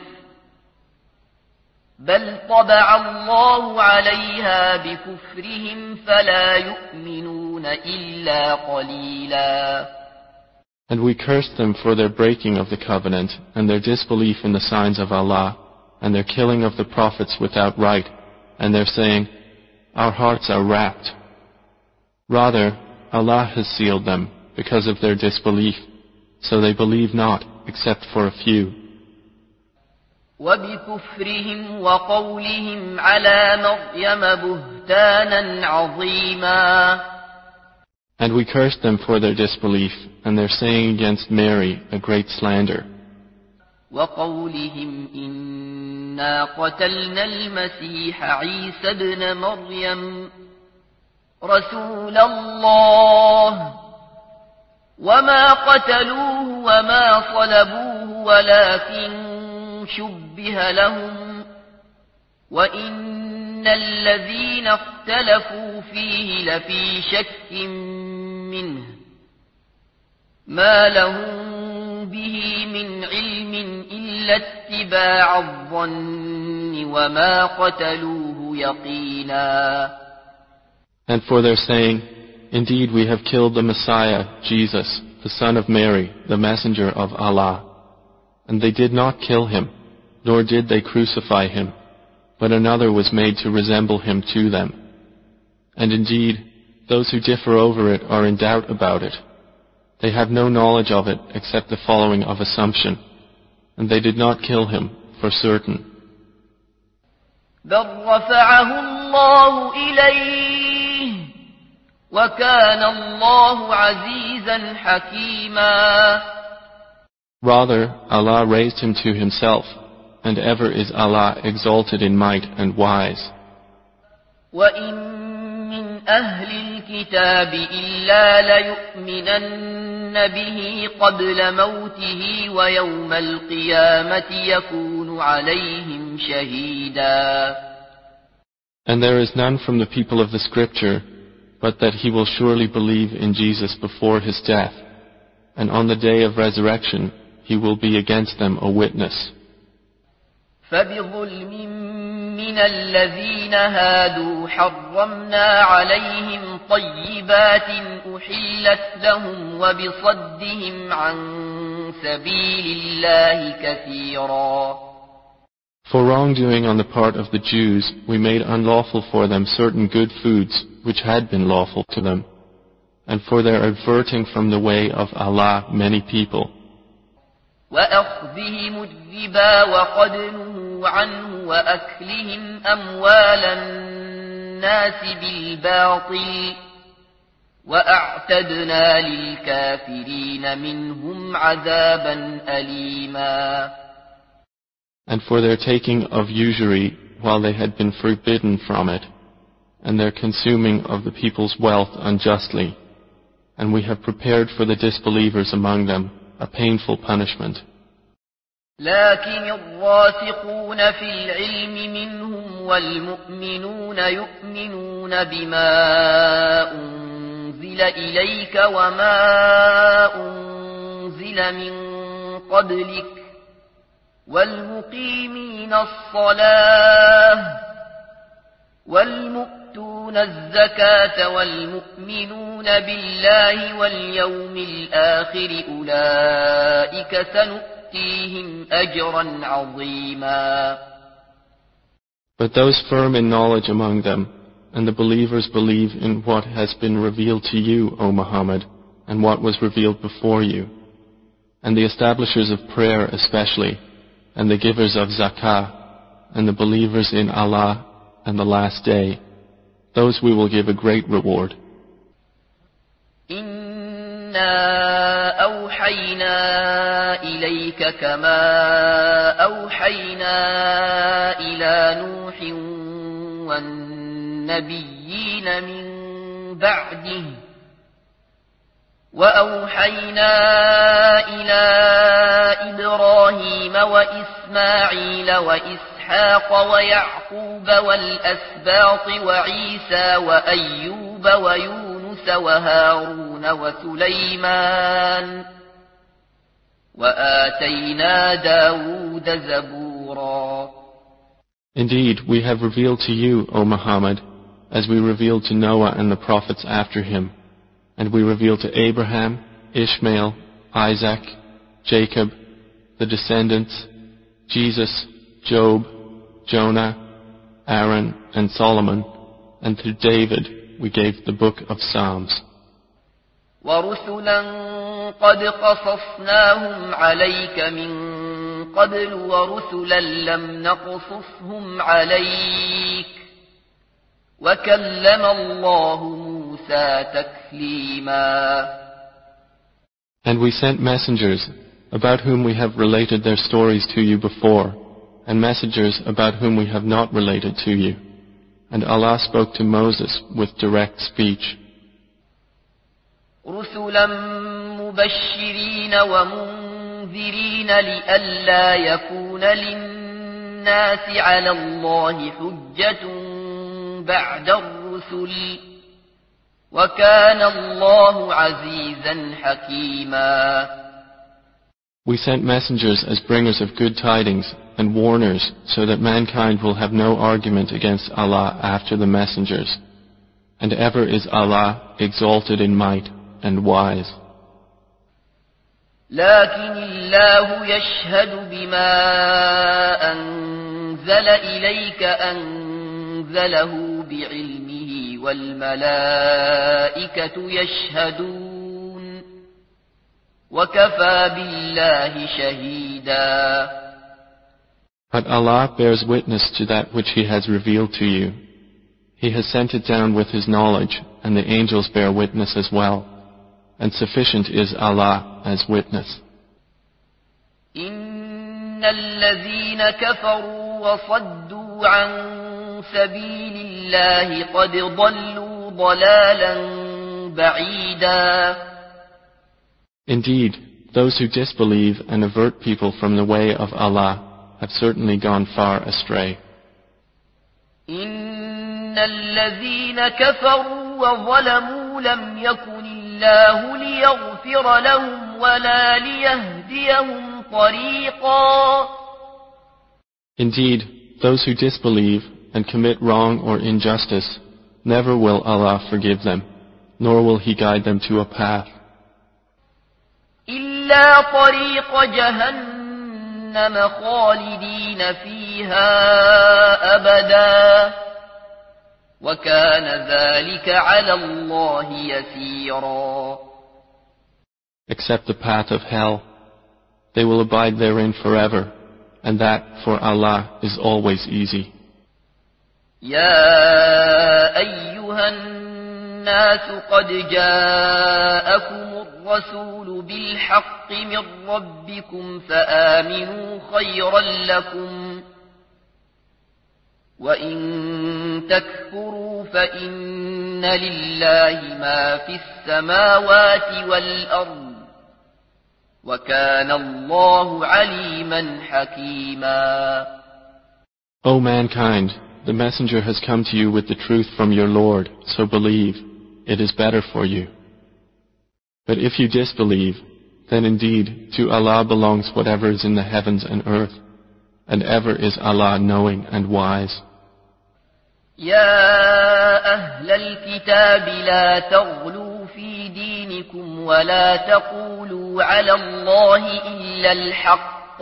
بل طبع الله عليها بكفرهم فلا يؤمنون إلا قليلا.
And we cursed them for their breaking of the covenant, and their disbelief in the signs of Allah, and their killing of the prophets without right, and their saying, our hearts are wrapped. Rather, Allah has sealed them because of their disbelief, so they believe not, except for a few.
وبكفرهم وقولهم على مريم بهتانا عظيما.
And we cursed them for their disbelief, and their saying against Mary a great slander.
وقولهم إنا قتلنا المسيح عيسى ابن مريم رسول الله وما قتلوه وما صلبوه ولكن شبه لهم وإن الذين اختلفوا فيه لفي شك منه ما لهم به من علم إلا اتباع الظن وما قتلوه يقينا.
And for their saying, indeed we have killed the Messiah, Jesus, the son of Mary, the messenger of Allah. And they did not kill him, nor did they crucify him, but another was made to resemble him to them. And indeed, those who differ over it are in doubt about it. They have no knowledge of it except the following of assumption, and they did not kill him for certain.
بل رفعه الله إليه وكان الله عزيزا حكيما.
Rather, Allah raised him to himself, and ever is Allah exalted in might and wise.
وَإِن مِّنْ أَهْلِ الْكِتَابِ إِلَّا لَيُؤْمِنَنَّ بِهِ قَبْلَ مَوْتِهِ وَيَوْمَ الْقِيَامَةِ يَكُونُ عَلَيْهِمْ شَهِيدًا.
And there is none from the people of the scripture, but that he will surely believe in Jesus before his death, and on the day of resurrection he will be against them a witness.
فبظلم من الذين هادوا حرمنا عليهم طيبات أحلت لهم وبصدهم عن سبيل الله كثيرا.
For wrongdoing on the part of the Jews, we made unlawful for them certain good foods which had been lawful to them, and for their averting from the way of Allah many people.
وأخذهم الربا وقد نهوا عنه وأكلهم أموال الناس بالباطل وأعتدنا للكافرين منهم عذابا أليما.
And for their taking of usury while they had been forbidden from it, and their consuming of the people's wealth unjustly, and we have prepared for the disbelievers among them a painful punishment.
لكن الراسخون في العلم منهم والمؤمنون يؤمنون بما أنزل إليك وما أنزل من قبلك والمقيمين الصلاة والمؤتون الزكاة والمؤمنون بالله واليوم الآخر أولئك سنؤتيهم أجرا عظيما.
But those firm in knowledge among them, and the believers believe in what has been revealed to you, O Muhammad, and what was revealed before you, and the establishers of prayer especially, and the givers of zakah, and the believers in Allah and the last day, those we will give a great reward.
إِنَّا أَوْحَيْنَا إِلَيْكَ كَمَا أَوْحَيْنَا إِلَى نُوحٍ وَالنَّبِيِّينَ مِن بَعْدِهِ وَأَوْحَيْنَا إِلَى إِبْرَاهِيمَ وَإِسْمَاعِيلَ وَإِسْحَاقَ وَيَعْقُوبَ وَالْأَسْبَاطِ وَعِيسَى وَأَيُّوبَ وَيُونُسَ وَهَارُونَ وَسُلَيْمَانَ وَآتَيْنَا دَاوُودَ زَبُورًا.
Indeed, we have revealed to you, O Muhammad, as we revealed to Noah and the prophets after him, and we revealed to Abraham, Ishmael, Isaac, Jacob, the descendants, Jesus, Job, Jonah, Aaron, and Solomon, and to David we gave the book of Psalms.
ورسلا قد قصصناهم عليك من قبل ورسلا لم نقصصهم عليك وكلم الله موسى تكليما.
And we sent messengers about whom we have related their stories to you before, and messengers about whom we have not related to you. And Allah spoke to Moses with direct speech.
رسلا مبشرين ومنذرين لئلا يكون للناس على الله حجة بعد الرسل وكان الله عزيزا حكيما.
We sent messengers as bringers of good tidings and warners so that mankind will have no argument against Allah after the messengers. And ever is Allah exalted in might and wise.
لكن الله يشهد بما أنزل إليك أنزله بعلمه والملائكة يشهدون وكفى بالله شهيدا.
But Allah bears witness to that which He has revealed to you. He has sent it down with His knowledge, and the angels bear witness as well. And sufficient is Allah as witness.
إن الذين كفروا وصدوا عن سبيل الله قد ضلوا ضلالا بعيدا.
Indeed, those who disbelieve and avert people from the way of Allah have certainly gone far astray.
إن الذين كفروا وظلموا لم يكن الله ليغفر لهم ولا ليهديهم طريقا.
Indeed, those who disbelieve and commit wrong or injustice, never will Allah forgive them, nor will He guide them to a path.
إلا طريق جهنم خالدين فيها أبدا وكان ذلك على الله يسيرا.
Except the path of hell, they will abide therein forever, and that for Allah is always easy.
يا أيها الناس قد جاءكم الرسول بالحق من ربكم فآمنوا خيرا لكم وإن تكفروا فإن لله ما في السماوات والأرض وكان الله عليما حكيما.
O mankind, the messenger has come to you with the truth from your Lord, so believe, it is better for you. But if you disbelieve, then indeed to Allah belongs whatever is in the heavens and earth, and ever is Allah knowing and wise.
يا أهل الكتاب لا تغلوا في دينكم ولا تقولوا على الله إلا الحق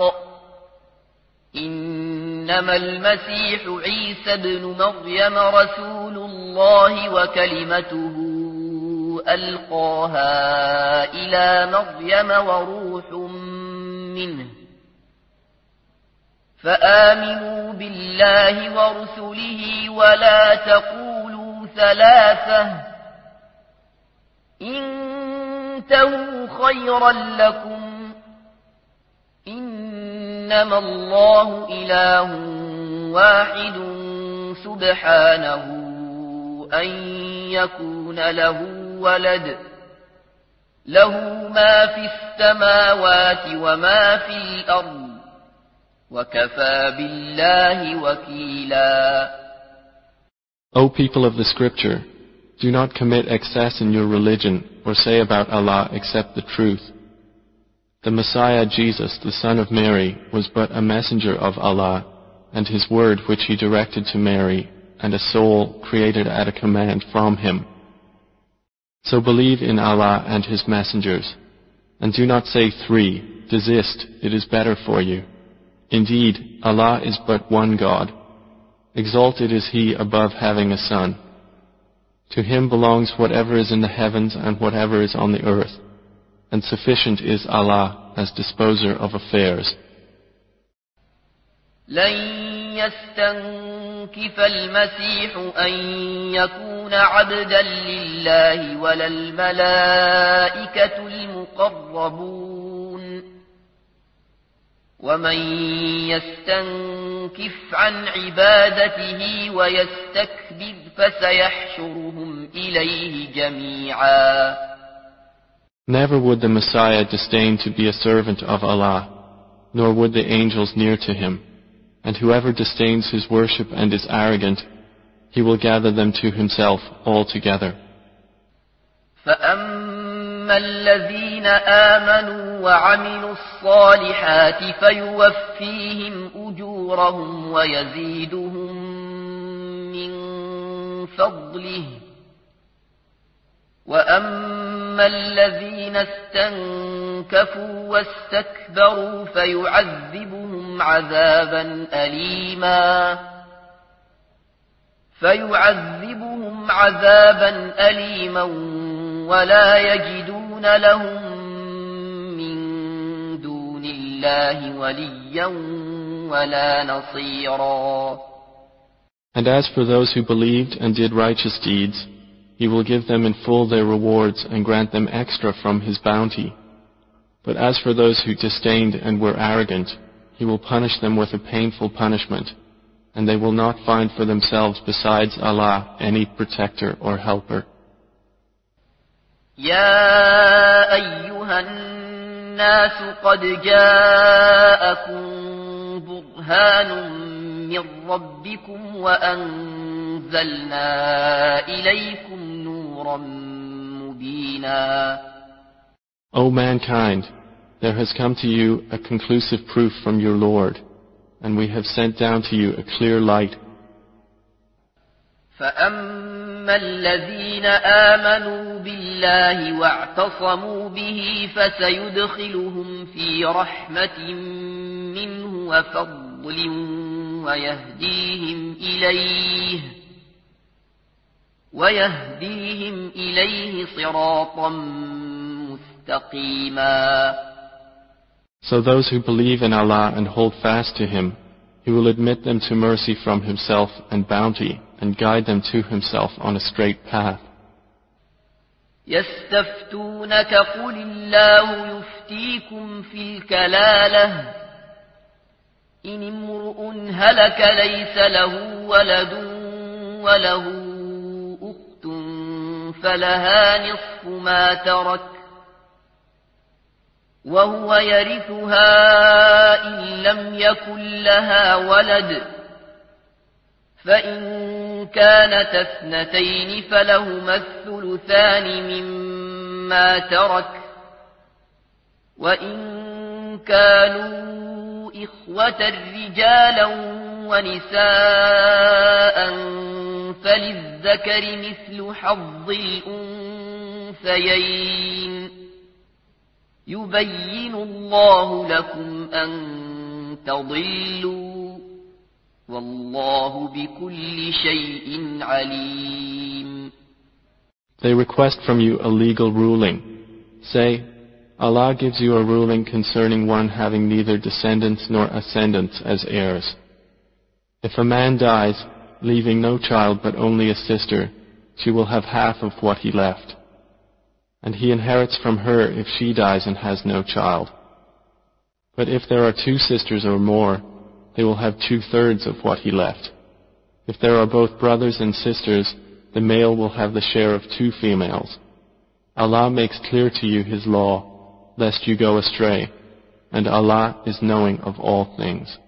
إنما المسيح عيسى بن مريم رسول الله وكلمته ألقاها إلى مريم وروح منه فآمنوا بالله ورسله ولا تقولوا ثلاثة انتهوا خيرا لكم إنما الله إله واحد سبحانه أن يكون له ولد له ما في السماوات وما في الأرض وكفى بالله وكيلا.
O people of the scripture, do not commit excess in your religion or say about Allah except the truth. The Messiah Jesus, the son of Mary, was but a messenger of Allah, and His word which He directed to Mary, and a soul created at a command from Him. So believe in Allah and His messengers, and do not say three, desist, it is better for you. Indeed, Allah is but one God. Exalted is He above having a son. To him belongs whatever is in the heavens and whatever is on the earth, and sufficient is Allah as disposer of affairs.
لن يستنكف المسيح أن يكون عبدا لله ولا الملائكة المقربون ومن يستنكف عن عبادته ويستكبر فسيحشرهم إليه جميعا.
Never would the Messiah disdain to be a servant of Allah, nor would the angels near to him. And whoever disdains his worship and is arrogant, he will gather them to himself all together.
فَأَمَّا الَّذِينَ آمَنُوا وَعَمِلُوا الصَّالِحَاتِ فَيُوَفِّيهِمْ أُجُورَهُمْ وَيَزِيدُهُم مِّن فَضْلِهِ وَأَمَّا الَّذِينَ اسْتَنكَفُوا وَاسْتَكْبَرُوا فَيُعَذِّبُهُمْ عَذَابًا أَلِيمًا فَيُعَذِّبُهُمْ عَذَابًا أَلِيمًا وَلَا يَجِدُونَ لَهُم مِّن دُونِ اللَّهِ وَلِيًّا وَلَا نَصِيرًا.
And as for those who believed and did righteous deeds, He will give them in full their rewards and grant them extra from His bounty. But as for those who disdained and were arrogant, He will punish them with a painful punishment, and they will not find for themselves besides Allah any protector or helper.
يا أيها الناس قد جاءكم برهان من ربكم وأنزلنا إليكم نورا مبينا.
O mankind, there has come to you a conclusive proof from your Lord, and we have sent down to you a clear light.
فَأَمَّا الَّذِينَ آمَنُوا بِاللَّهِ وَاعْتَصَمُوا بِهِ فَسَيُدْخِلُهُمْ فِي رَحْمَةٍ مِّنْهُ وَفَضْلٍ وَيَهْدِيهِمْ إِلَيْهِ وَيَهْدِيهِمْ إِلَيْهِ صِرَاطًا مُسْتَقِيمًا.
So those who believe in Allah and hold fast to Him, He will admit them to mercy from Himself and bounty, and guide them to Himself on a straight path.
يستفتونك قل الله يفتيكم في الكلالة إن امرؤ هلك ليس له ولد وله أخت فلها نصف ما ترك وهو يرثها إن لم يكن لها ولد فإن كانت اثنتين فلهما الثلثان مما ترك وإن كانوا إخوة رجالا ونساء فللذكر مثل حظ الأنثيين يبين الله لكم أن تضلوا والله بكل شيء عليم.
They request from you a legal ruling. Say, Allah gives you a ruling concerning one having neither descendants nor ascendants as heirs. If a man dies, leaving no child but only a sister, she will have half of what he left. And he inherits from her if she dies and has no child. But if there are two sisters or more, they will have two-thirds of what he left. If there are both brothers and sisters, the male will have the share of two females. Allah makes clear to you His law, lest you go astray, and Allah is knowing of all things.